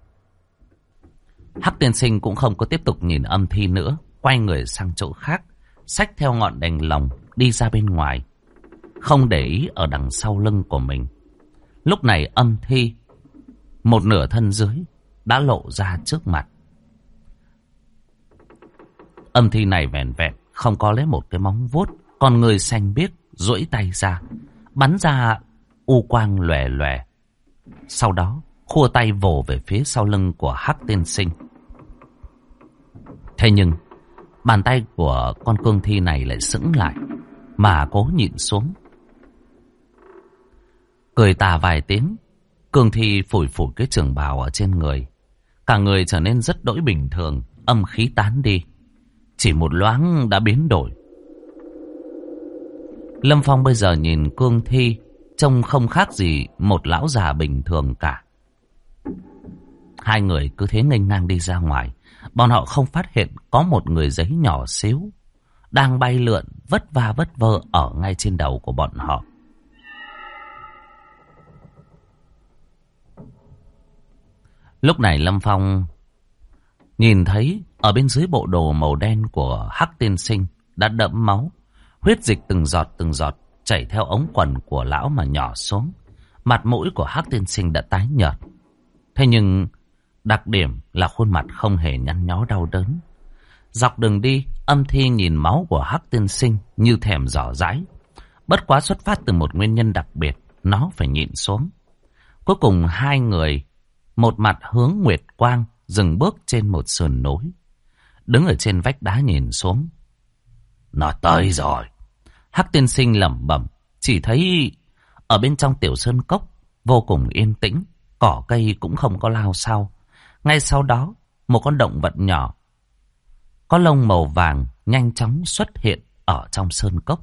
Hắc tiên sinh cũng không có tiếp tục nhìn âm thi nữa, quay người sang chỗ khác, xách theo ngọn đèn lồng đi ra bên ngoài, không để ý ở đằng sau lưng của mình. Lúc này âm thi một nửa thân dưới đã lộ ra trước mặt. Âm thi này vẻn vẹn không có lấy một cái móng vuốt, con người xanh biếc duỗi tay ra, bắn ra u quang lòe lòe. Sau đó khua tay vồ về phía sau lưng của Hắc tiên sinh. Thế nhưng bàn tay của con cương thi này lại sững lại, mà cố nhịn xuống. Cười tà vài tiếng, cương thi phủi phủi cái trường bào ở trên người, cả người trở nên rất đỗi bình thường, âm khí tán đi, chỉ một loáng đã biến đổi. Lâm Phong bây giờ nhìn cương thi trông không khác gì một lão già bình thường cả. Hai người cứ thế nghênh ngang đi ra ngoài. Bọn họ không phát hiện có một người giấy nhỏ xíu đang bay lượn vất va vất vơ ở ngay trên đầu của bọn họ. Lúc này Lâm Phong nhìn thấy ở bên dưới bộ đồ màu đen của Hắc tiên sinh đã đẫm máu, huyết dịch từng giọt chảy theo ống quần của lão mà nhỏ xuống. Mặt mũi của Hắc tiên sinh đã tái nhợt. Thế nhưng đặc điểm là khuôn mặt không hề nhăn nhó đau đớn. Dọc đường đi, âm thi nhìn máu của Hắc tiên sinh như thèm dò dãi. Bất quá xuất phát từ một nguyên nhân đặc biệt, nó phải nhịn xuống. Cuối cùng hai người một mặt hướng Nguyệt Quang, dừng bước trên một sườn núi, đứng ở trên vách đá nhìn xuống. Nó tới rồi. Hắc tiên sinh lẩm bẩm, chỉ thấy ở bên trong tiểu sơn cốc vô cùng yên tĩnh, cỏ cây cũng không có lao xao. Ngay sau đó, một con động vật nhỏ có lông màu vàng nhanh chóng xuất hiện ở trong sơn cốc.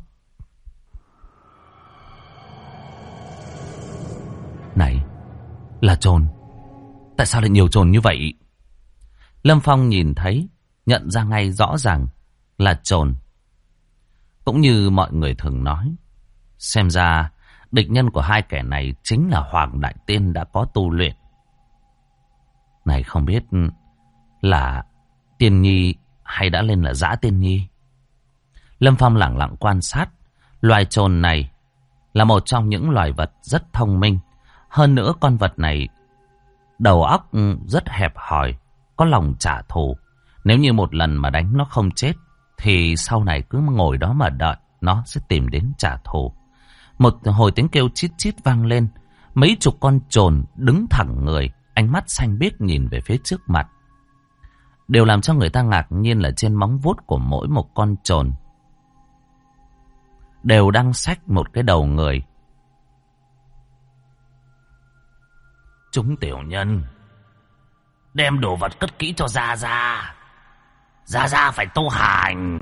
Này, là chồn. Tại sao lại nhiều chồn như vậy? Lâm Phong nhìn thấy, nhận ra ngay rõ ràng là chồn. Cũng như mọi người thường nói, xem ra địch nhân của hai kẻ này chính là Hoàng Đại Tiên đã có tu luyện. Này không biết là Tiên Nhi hay đã lên là Dã Tiên Nhi. Lâm Phong lẳng lặng quan sát. Loài chồn này là một trong những loài vật rất thông minh. Hơn nữa con vật này đầu óc rất hẹp hòi, có lòng trả thù. Nếu như một lần mà đánh nó không chết, thì sau này cứ ngồi đó mà đợi, nó sẽ tìm đến trả thù. Một hồi tiếng kêu chít chít vang lên. Mấy chục con chồn đứng thẳng người, ánh mắt xanh biếc nhìn về phía trước mặt. Điều làm cho người ta ngạc nhiên là trên móng vuốt của mỗi một con chồn đều đang xách một cái đầu người. Chúng tiểu nhân, đem đồ vật cất kỹ cho Gia Gia. Gia Gia phải tu hành.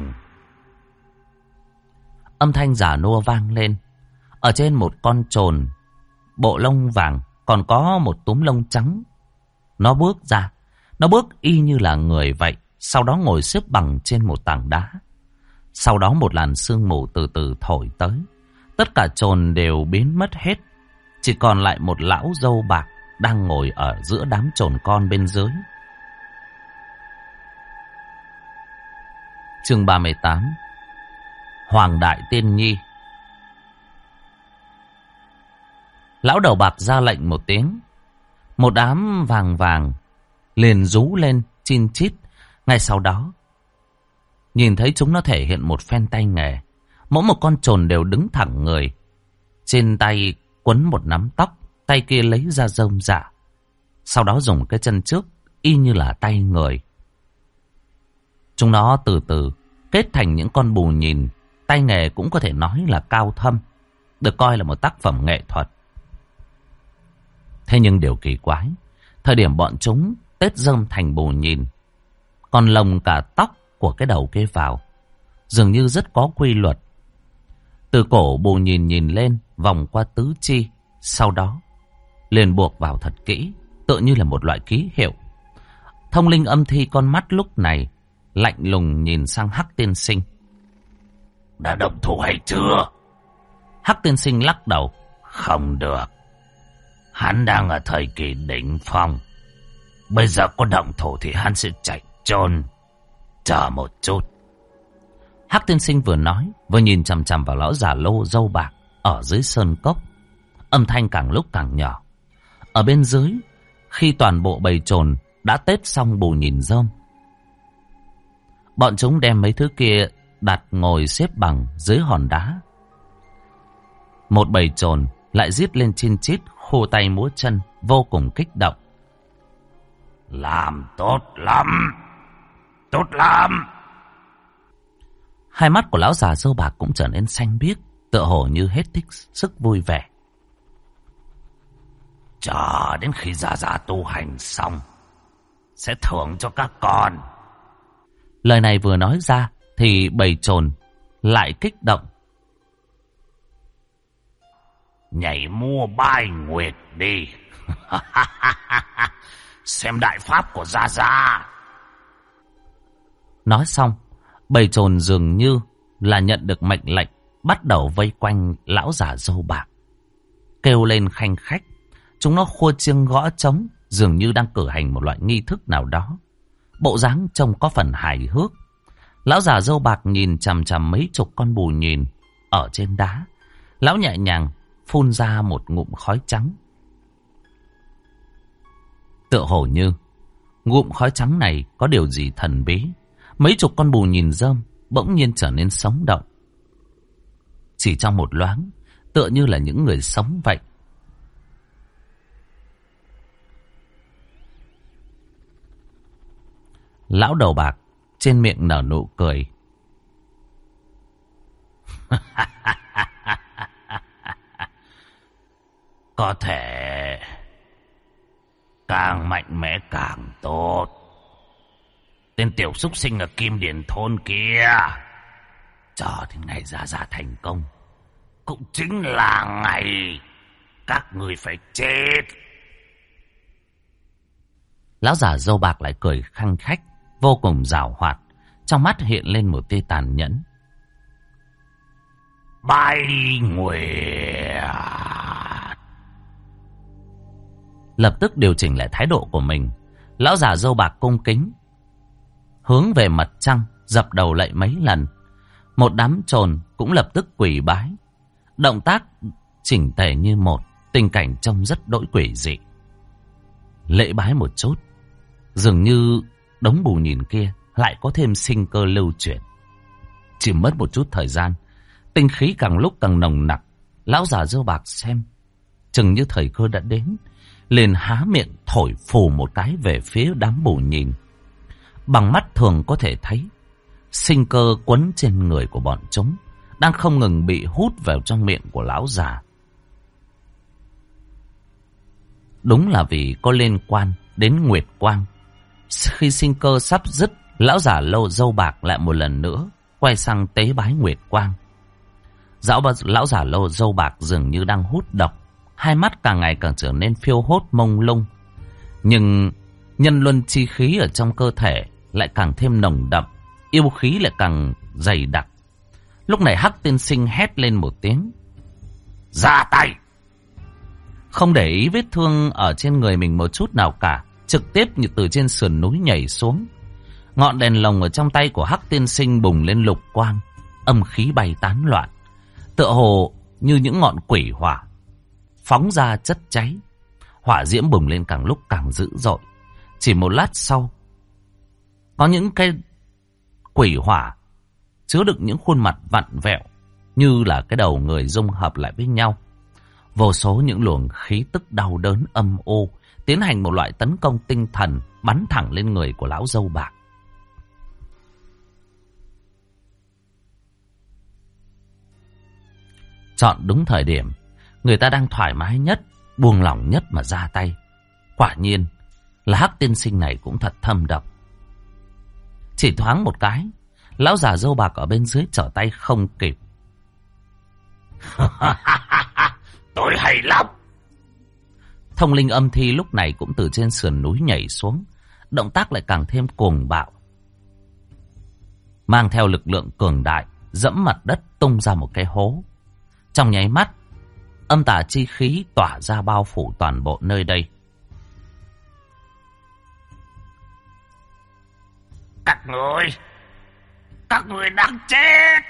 Âm thanh giả nua vang lên. Ở trên một con chồn bộ lông vàng còn có một túm lông trắng. Nó bước ra, nó bước y như là người vậy, sau đó ngồi xếp bằng trên một tảng đá. Sau đó một làn sương mù từ từ thổi tới. Tất cả chồn đều biến mất hết, chỉ còn lại một lão râu bạc đang ngồi ở giữa đám chồn con bên dưới. Chương 38. Hoàng Đại Tiên Nhi. Lão đầu bạc ra lệnh một tiếng, một đám vàng vàng liền rú lên chin chít. Ngay sau đó, nhìn thấy chúng nó thể hiện một phen tay nghề. Mỗi một con chồn đều đứng thẳng người, trên tay quấn một nắm tóc, tay kia lấy ra rơm rạ. Sau đó dùng cái chân trước y như là tay người. Chúng nó từ từ kết thành những con bù nhìn. Tay nghề cũng có thể nói là cao thâm, được coi là một tác phẩm nghệ thuật. Thế nhưng điều kỳ quái, thời điểm bọn chúng tết rơm thành bù nhìn. Còn lồng cả tóc của cái đầu kia vào. Dường như rất có quy luật. Từ cổ bù nhìn nhìn lên, vòng qua tứ chi. Sau đó, liền buộc vào thật kỹ, tựa như là một loại ký hiệu. Thông linh âm thi con mắt lúc này lạnh lùng nhìn sang Hắc tiên sinh. Đã động thủ hay chưa? Hắc tiên sinh lắc đầu. Không được. Hắn đang ở thời kỳ đỉnh phong. Bây giờ có động thủ thì hắn sẽ chạy trốn. Chờ một chút. Hắc tiên sinh vừa nói, vừa nhìn chằm chằm vào lão già lô râu bạc ở dưới sơn cốc. Âm thanh càng lúc càng nhỏ. Ở bên dưới, khi toàn bộ bầy trồn đã tết xong bù nhìn rơm, bọn chúng đem mấy thứ kia đặt ngồi xếp bằng dưới hòn đá. Một bầy trồn lại giết lên chin chít, khô tay múa chân, vô cùng kích động. Làm tốt lắm. Tốt lắm. Hai mắt của lão già râu bạc cũng trở nên xanh biếc, tựa hồ như hết thích sức vui vẻ. Chờ đến khi Gia Gia tu hành xong, sẽ thưởng cho các con. Lời này vừa nói ra thì bầy trồn lại kích động. Nhảy mua bài nguyệt đi. Xem đại pháp của Gia Gia. Nói xong, bầy trồn dường như là nhận được mệnh lệnh, bắt đầu vây quanh lão già râu bạc, kêu lên khanh khách. Chúng nó khua chiêng gõ trống, dường như đang cử hành một loại nghi thức nào đó. Bộ dáng trông có phần hài hước. Lão già râu bạc nhìn chằm chằm mấy chục con bù nhìn ở trên đá. Lão nhẹ nhàng phun ra một ngụm khói trắng. Tựa hồ như ngụm khói trắng này có điều gì thần bí. Mấy chục con bù nhìn rơm bỗng nhiên trở nên sống động. Chỉ trong một loáng, tựa như là những người sống vậy. Lão đầu bạc trên miệng nở nụ cười. Có thể càng mạnh mẽ càng tốt. Tên tiểu súc sinh ở Kim Điền thôn kia, chờ đến ngày Gia Gia thành công, cũng chính là ngày các người phải chết. Lão già râu bạc lại cười khanh khách, vô cùng giảo hoạt, trong mắt hiện lên một tia tàn nhẫn. Bái nguyệt. Lập tức điều chỉnh lại thái độ của mình, lão già râu bạc cung kính hướng về mặt trăng, dập đầu lạy mấy lần. Một đám trồn cũng lập tức quỳ bái, động tác chỉnh tề như một, tình cảnh trông rất đỗi quỷ dị. Lễ bái một chút, dường như đống bù nhìn kia lại có thêm sinh cơ lưu chuyển. Chỉ mất một chút thời gian, tinh khí càng lúc càng nồng nặc. Lão già râu bạc xem chừng như thời cơ đã đến, liền há miệng thổi phù một cái về phía đám bù nhìn. Bằng mắt thường có thể thấy, sinh cơ quấn trên người của bọn chúng đang không ngừng bị hút vào trong miệng của lão già. Đúng là vì có liên quan đến Nguyệt Quang. Khi sinh cơ sắp dứt, lão già râu bạc lại một lần nữa quay sang tế bái Nguyệt Quang. Lão già râu bạc dường như đang hút độc, hai mắt càng ngày càng trở nên phiêu hốt mông lung. Nhưng nhân luân chi khí ở trong cơ thể lại càng thêm nồng đậm, yêu khí lại càng dày đặc. Lúc này Hắc tiên sinh hét lên một tiếng: ra tay! Không để ý vết thương ở trên người mình một chút nào cả, trực tiếp như từ trên sườn núi nhảy xuống. Ngọn đèn lồng ở trong tay của Hắc tiên sinh bùng lên lục quang, âm khí bay tán loạn, tựa hồ như những ngọn quỷ hỏa phóng ra chất cháy. Hỏa diễm bùng lên càng lúc càng dữ dội. Chỉ một lát sau, có những cái quỷ hỏa chứa đựng những khuôn mặt vặn vẹo như là cái đầu người dung hợp lại với nhau. Vô số những luồng khí tức đau đớn âm u tiến hành một loại tấn công tinh thần, bắn thẳng lên người của lão râu bạc. Chọn đúng thời điểm, người ta đang thoải mái nhất, buông lỏng nhất mà ra tay. Quả nhiên, là Hắc tiên sinh này cũng thật thâm độc. Chỉ thoáng một cái, lão già râu bạc ở bên dưới trở tay không kịp. Tôi hay lắm. Thông linh âm thi lúc này cũng từ trên sườn núi nhảy xuống, động tác lại càng thêm cuồng bạo, mang theo lực lượng cường đại, dẫm mặt đất tung ra một cái hố. Trong nháy mắt, âm tà chi khí tỏa ra bao phủ toàn bộ nơi đây. Các người đang chết.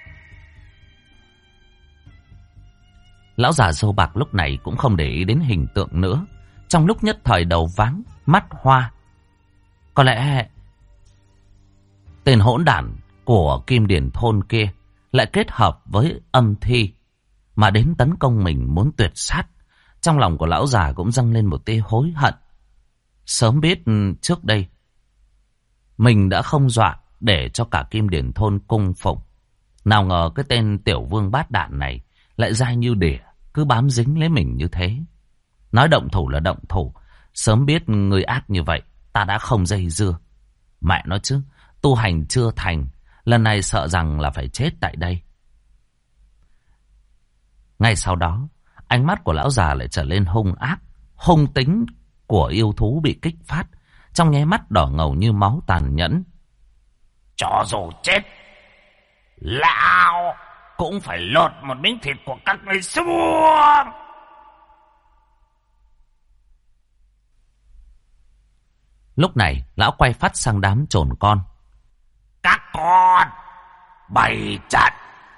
Lão già râu bạc lúc này cũng không để ý đến hình tượng nữa, trong lúc nhất thời đầu váng mắt hoa. Có lẽ tên hỗn đản của Kim Điển thôn kia lại kết hợp với âm thi mà đến tấn công mình, muốn tuyệt sát. Trong lòng của lão già cũng dâng lên một tia hối hận. Sớm biết trước đây mình đã không dọa để cho cả Kim Điển thôn cung phụng. Nào ngờ cái tên tiểu vương bát đạn này lại dai như đỉa, cứ bám dính lấy mình như thế. Nói động thủ là động thủ, sớm biết người ác như vậy ta đã không dây dưa. Mẹ nói chứ, tu hành chưa thành, lần này sợ rằng là phải chết tại đây. Ngay sau đó, ánh mắt của lão già lại trở lên hung ác. Hung tính của yêu thú bị kích phát, trong nháy mắt đỏ ngầu như máu tàn nhẫn. Cho dù chết, lão cũng phải lột một miếng thịt của các người xuống. Lúc này, lão quay phát sang đám trồn con. Các con, bày trận.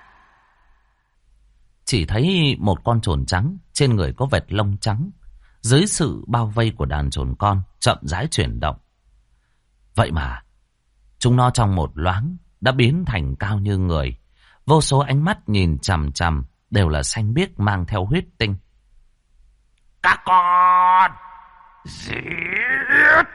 Chỉ thấy một con trồn trắng, trên người có vệt lông trắng, dưới sự bao vây của đàn trồn con, chậm rãi chuyển động. Vậy mà, chúng nó trong một loáng đã biến thành cao như người. Vô số ánh mắt nhìn chằm chằm đều là xanh biếc mang theo huyết tinh. Các con, giết!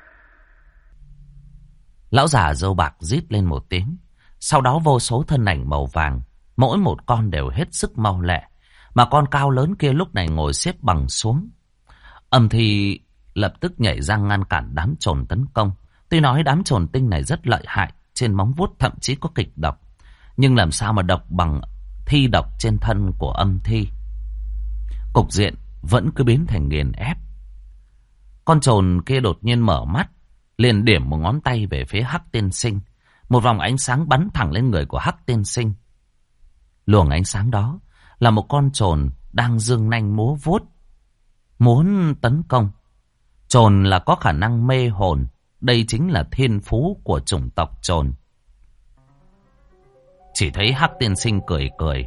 Lão già râu bạc rít lên một tiếng. Sau đó vô số thân ảnh màu vàng, mỗi một con đều hết sức mau lẹ. Mà con cao lớn kia lúc này ngồi xếp bằng xuống. Âm thi lập tức nhảy ra ngăn cản đám trồn tấn công. Tuy nói đám trồn tinh này rất lợi hại, trên móng vuốt thậm chí có kịch độc, nhưng làm sao mà độc bằng thi độc trên thân của âm thi. Cục diện vẫn cứ biến thành nghiền ép. Con trồn kia đột nhiên mở mắt, liền điểm một ngón tay về phía Hắc tiên sinh. Một vòng ánh sáng bắn thẳng lên người của Hắc tiên sinh. Luồng ánh sáng đó là một con trồn đang giương nanh múa vuốt, muốn tấn công. Trồn là có khả năng mê hồn, đây chính là thiên phú của chủng tộc trồn. Chỉ thấy Hắc tiên sinh cười cười.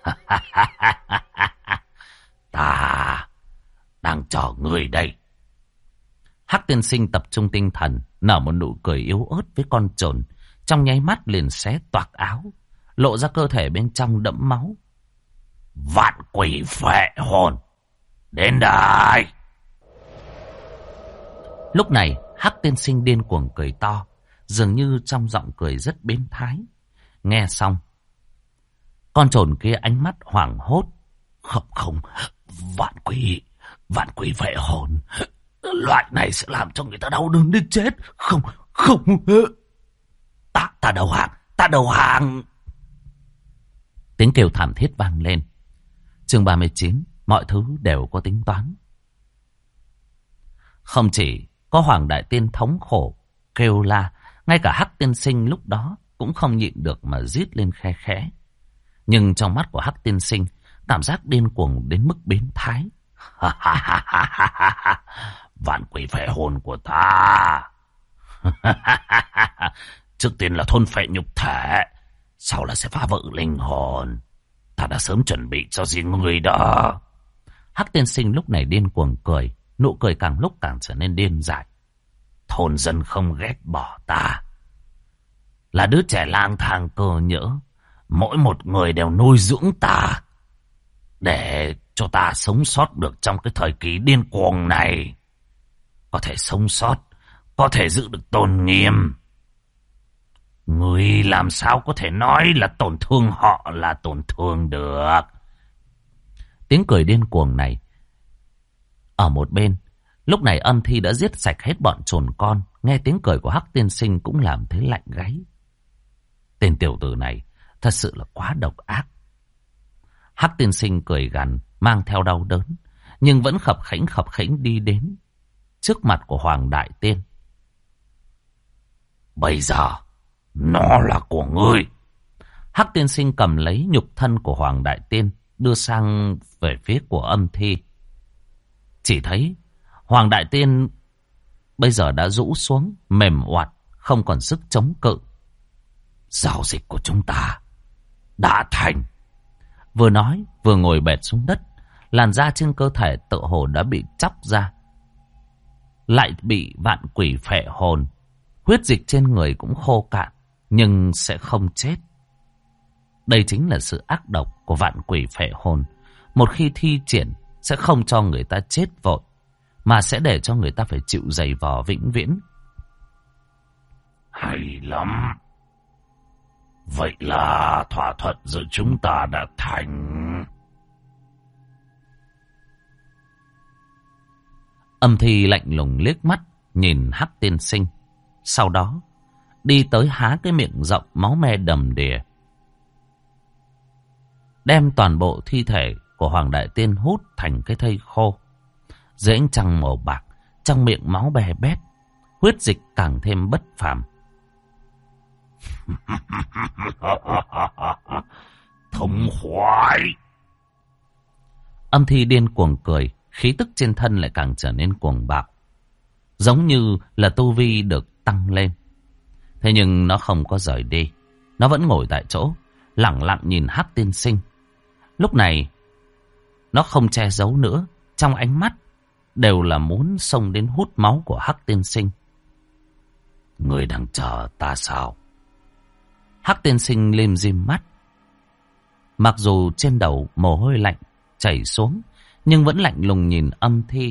Ta đang chờ người đây. Hắc tiên sinh tập trung tinh thần, nở một nụ cười yếu ớt với con trồn, trong nháy mắt liền xé toạc áo, lộ ra cơ thể bên trong đẫm máu. Vạn quỷ phệ hồn, đến đây! Lúc này, Hắc tiên sinh điên cuồng cười to, dường như trong giọng cười rất biến thái. Nghe xong, con trồn kia ánh mắt hoảng hốt. Không, vạn quỷ phệ hồn, loại này sẽ làm cho người ta đau đớn đến chết. Không, ta đầu hàng. Tiếng kêu thảm thiết vang lên. Chương 39, mọi thứ đều có tính toán. Không chỉ có Hoàng Đại Tiên thống khổ kêu la, ngay cả Hắc tiên sinh lúc đó cũng không nhịn được mà rít lên khe khẽ. Nhưng trong mắt của Hắc tiên sinh, cảm giác điên cuồng đến mức biến thái. Vạn quỷ phệ hồn của ta. Trước tiên là thôn phệ nhục thể, sau là sẽ phá vỡ linh hồn. Ta đã sớm chuẩn bị cho riêng người đó. Hắc tiên sinh lúc này điên cuồng cười, nụ cười càng lúc càng trở nên điên dại. Thôn dân không ghét bỏ ta, là đứa trẻ lang thang cơ nhỡ. Mỗi một người đều nuôi dưỡng ta, để cho ta sống sót được trong cái thời kỳ điên cuồng này. Có thể sống sót, có thể giữ được tôn nghiêm. Người làm sao có thể nói là tổn thương họ là tổn thương được. Tiếng cười điên cuồng này ở một bên Lúc này Âm Thi đã giết sạch hết bọn trồn con. Nghe tiếng cười của Hắc tiên sinh cũng làm thấy lạnh gáy. Tên tiểu tử này thật sự là quá độc ác. Hắc tiên sinh cười gằn, mang theo đau đớn, nhưng vẫn khập khẽnh đi đến trước mặt của Hoàng Đại Tiên. Bây giờ nó là của ngươi. Hắc tiên sinh cầm lấy nhục thân của Hoàng Đại Tiên, đưa sang về phía của Âm Thi. Chỉ thấy Hoàng Đại Tiên bây giờ đã rũ xuống, mềm oặt, không còn sức chống cự. Giao dịch của chúng ta đã thành. Vừa nói, vừa ngồi bệt xuống đất. Làn da trên cơ thể tựa hồ đã bị chóc ra. Lại bị vạn quỷ phệ hồn. Huyết dịch trên người cũng khô cạn, nhưng sẽ không chết. Đây chính là sự ác độc của vạn quỷ phệ hồn. Một khi thi triển, sẽ không cho người ta chết vội, mà sẽ để cho người ta phải chịu giày vò vĩnh viễn. Hay lắm. Vậy là thỏa thuận giữa chúng ta đã thành. Âm Thi lạnh lùng liếc mắt nhìn Hắc tiên sinh, sau đó đi tới há cái miệng rộng máu me đầm đìa, đem toàn bộ thi thể của Hoàng Đại Tiên hút thành cái thây khô. Dưới ánh trăng màu bạc, trong miệng máu bè bét, huyết dịch càng thêm bất phàm. Thống khoái. Âm Thi điên cuồng cười, khí tức trên thân lại càng trở nên cuồng bạo, giống như là tu vi được tăng lên. Thế nhưng nó không có rời đi, nó vẫn ngồi tại chỗ, lẳng lặng nhìn Hắc tiên sinh. Lúc này nó không che giấu nữa, trong ánh mắt đều là muốn xông đến hút máu của Hắc tiên sinh. Người đang chờ ta sao? Hắc tiên sinh lim dim mắt, mặc dù trên đầu mồ hôi lạnh chảy xuống, nhưng vẫn lạnh lùng nhìn Âm Thi.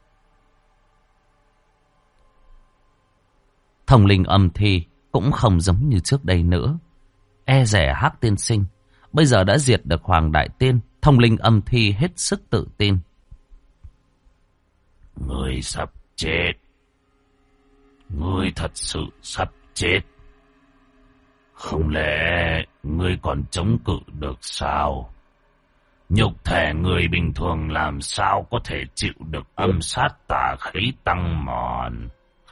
Thông linh Âm Thi cũng không giống như trước đây nữa. E rẻ Hắc tiên sinh, bây giờ đã diệt được Hoàng Đại Tiên. Thông linh Âm Thi hết sức tự tin. Ngươi sắp chết. Ngươi thật sự sắp chết. Không lẽ ngươi còn chống cự được sao? Nhục thể người bình thường làm sao có thể chịu được âm sát tà khí tăng mòn.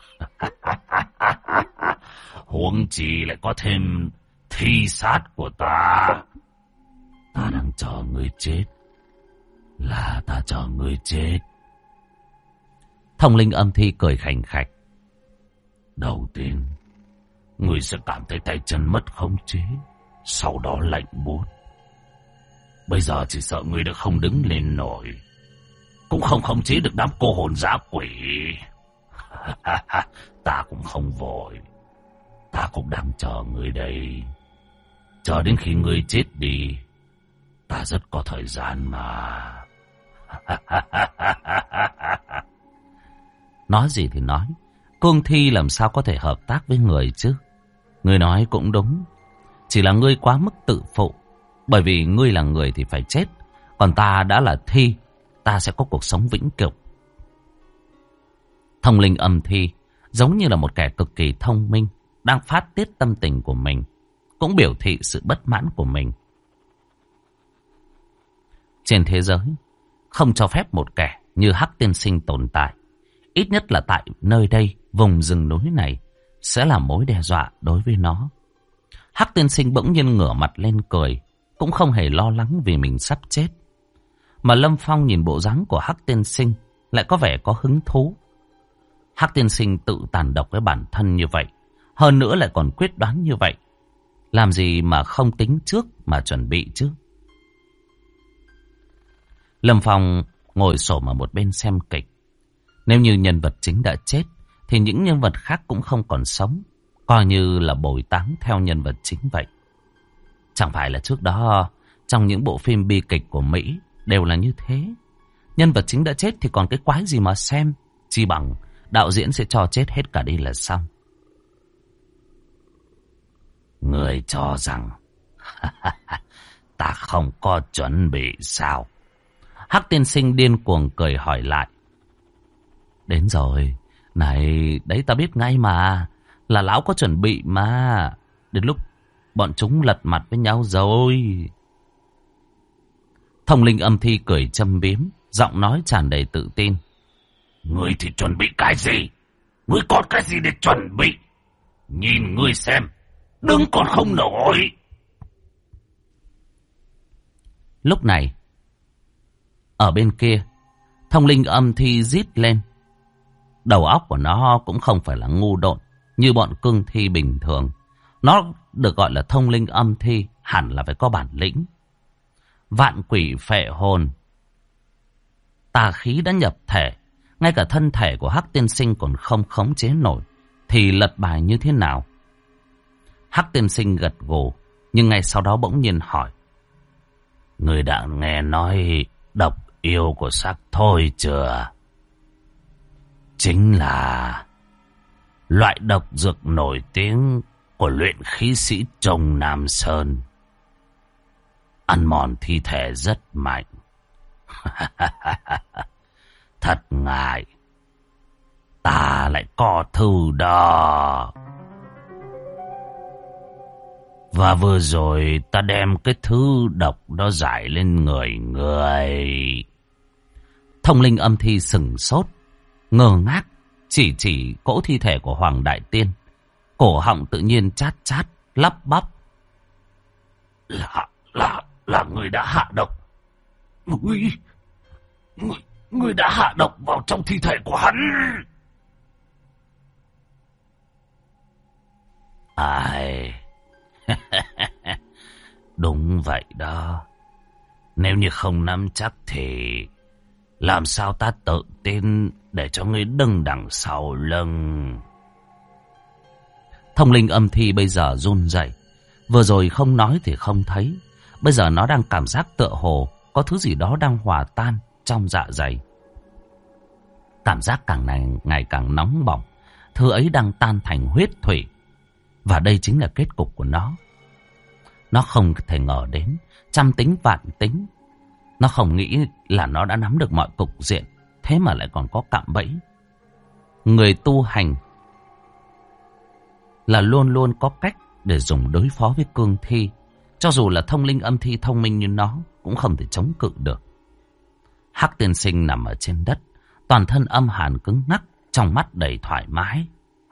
Huống chi lại có thêm thi sát của ta. Ta đang chờ ngươi chết. Là ta chờ ngươi chết. Thông linh Âm Thi cười khành khạch. Đầu tiên, ngươi sẽ cảm thấy tay chân mất khống chế, sau đó lạnh buốt. Bây giờ chỉ sợ ngươi đã không đứng lên nổi, cũng không khống chế được đám cô hồn dã quỷ. Ta cũng không vội, ta cũng đang chờ ngươi đây. Chờ đến khi ngươi chết đi, ta rất có thời gian mà. Nói gì thì nói, Cương Thi làm sao có thể hợp tác với người chứ? Ngươi nói cũng đúng, chỉ là ngươi quá mức tự phụ. Bởi vì ngươi là người thì phải chết, còn ta đã là thi, ta sẽ có cuộc sống vĩnh cửu. Thông linh Âm Thi giống như là một kẻ cực kỳ thông minh, đang phát tiết tâm tình của mình, cũng biểu thị sự bất mãn của mình. Trên thế giới, không cho phép một kẻ như Hắc tiên sinh tồn tại. Ít nhất là tại nơi đây, vùng rừng núi này, sẽ là mối đe dọa đối với nó. Hắc tiên sinh bỗng nhiên ngửa mặt lên cười, cũng không hề lo lắng vì mình sắp chết. Mà Lâm Phong nhìn bộ dáng của Hắc tiên sinh lại có vẻ có hứng thú. Hắc tiên sinh tự tàn độc với bản thân như vậy, hơn nữa lại còn quyết đoán như vậy, làm gì mà không tính trước mà chuẩn bị chứ? Lâm Phong ngồi xổm ở một bên xem kịch. Nếu như nhân vật chính đã chết, thì những nhân vật khác cũng không còn sống, coi như là bồi táng theo nhân vật chính vậy. Chẳng phải là trước đó trong những bộ phim bi kịch của Mỹ đều là như thế. Nhân vật chính đã chết thì còn cái quái gì mà xem, chi bằng đạo diễn sẽ cho chết hết cả đi là xong. Người cho rằng ta không có chuẩn bị sao? Hắc tiên sinh điên cuồng cười hỏi lại. Đến rồi. Này, đấy ta biết ngay mà. Là lão có chuẩn bị mà. Đến lúc bọn chúng lật mặt với nhau rồi. Thông linh âm thi cười châm biếm, giọng nói tràn đầy tự tin. Ngươi thì chuẩn bị cái gì? Ngươi còn cái gì để chuẩn bị? Nhìn ngươi xem, đứng còn không nổi. Lúc này, ở bên kia, thông linh âm thi rít lên. Đầu óc của nó cũng không phải là ngu độn như bọn cương thi bình thường. Nó được gọi là thông linh âm thi, hẳn là phải có bản lĩnh. Vạn quỷ phệ hồn, tà khí đã nhập thể, ngay cả thân thể của Hắc Tiên Sinh còn không khống chế nổi, thì lật bài như thế nào? Hắc Tiên Sinh gật gù, nhưng ngay sau đó bỗng nhiên hỏi. Người đã nghe nói độc yêu của xác thôi chưa? Chính là loại độc dược nổi tiếng của luyện khí sĩ Trông Nam Sơn. Ăn mòn thi thể rất mạnh. Thật ngại, ta lại có thư đó. Và vừa rồi ta đem cái thứ độc đó giải lên người người. Thông linh âm thi sửng sốt, ngơ ngác, chỉ cỗ thi thể của Hoàng Đại Tiên. Cổ họng tự nhiên chát chát, lắp bắp. Là người đã hạ độc. Người đã hạ độc vào trong thi thể của hắn. Ai... Đúng vậy đó. Nếu như không nắm chắc thì làm sao ta tự tin để cho ngươi đứng đằng sau lưng. Thông linh âm thi bây giờ run rẩy. Vừa rồi không nói thì không thấy, bây giờ nó đang cảm giác tựa hồ có thứ gì đó đang hòa tan trong dạ dày. Cảm giác ngày càng nóng bỏng. Thứ ấy đang tan thành huyết thủy. Và đây chính là kết cục của nó. Nó không thể ngờ đến, trăm tính vạn tính. Nó không nghĩ là nó đã nắm được mọi cục diện, thế mà lại còn có cạm bẫy. Người tu hành là luôn luôn có cách để dùng đối phó với cương thi. Cho dù là thông linh âm thi thông minh như nó, cũng không thể chống cự được. Hắc Tiên Sinh nằm ở trên đất, toàn thân âm hàn cứng ngắc, trong mắt đầy thoải mái.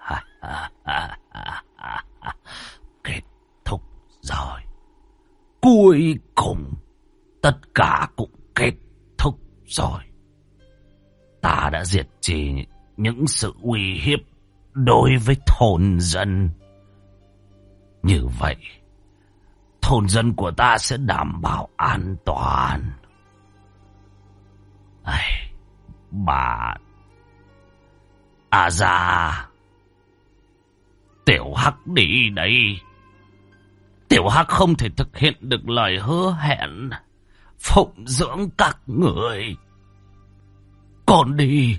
Kết thúc rồi. Cuối cùng tất cả cũng kết thúc rồi. Ta đã diệt trì những sự uy hiếp đối với thôn dân. Như vậy, thôn dân của ta sẽ đảm bảo an toàn. Bà già, Tiểu Hắc đi đây. Tiểu Hắc không thể thực hiện được lời hứa hẹn phụng dưỡng các người. Con đi.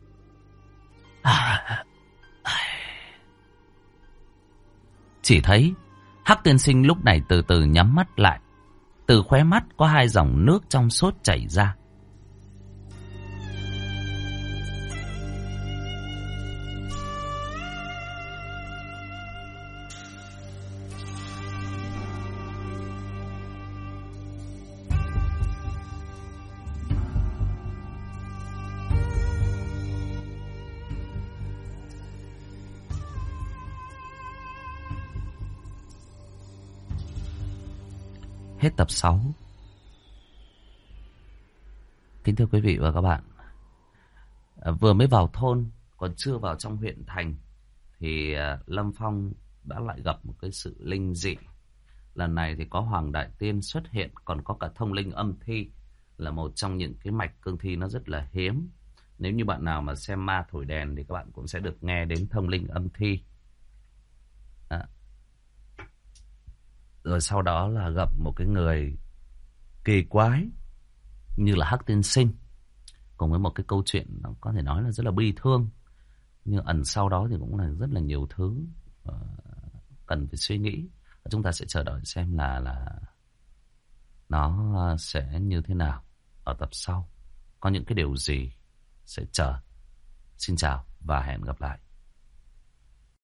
Chỉ thấy Hắc Tiên Sinh lúc này từ từ nhắm mắt lại. Từ khóe mắt có hai dòng nước trong suốt chảy ra. Hết tập 6. Kính thưa quý vị và các bạn, vừa mới vào thôn, còn chưa vào trong huyện thành, thì Lâm Phong đã lại gặp một cái sự linh dị. Lần này thì có Hoàng Đại Tiên xuất hiện, còn có cả thông linh âm thi, là một trong những cái mạch cương thi nó rất là hiếm. Nếu như bạn nào mà xem Ma Thổi Đèn thì các bạn cũng sẽ được nghe đến thông linh âm thi. Rồi sau đó là gặp một cái người kỳ quái như là Hắc Tiên Sinh, cùng với một cái câu chuyện nó có thể nói là rất là bi thương, nhưng ẩn sau đó thì cũng là rất là nhiều thứ cần phải suy nghĩ. Chúng ta sẽ chờ đợi xem là nó sẽ như thế nào ở tập sau, có những cái điều gì sẽ chờ Xin chào và hẹn gặp lại.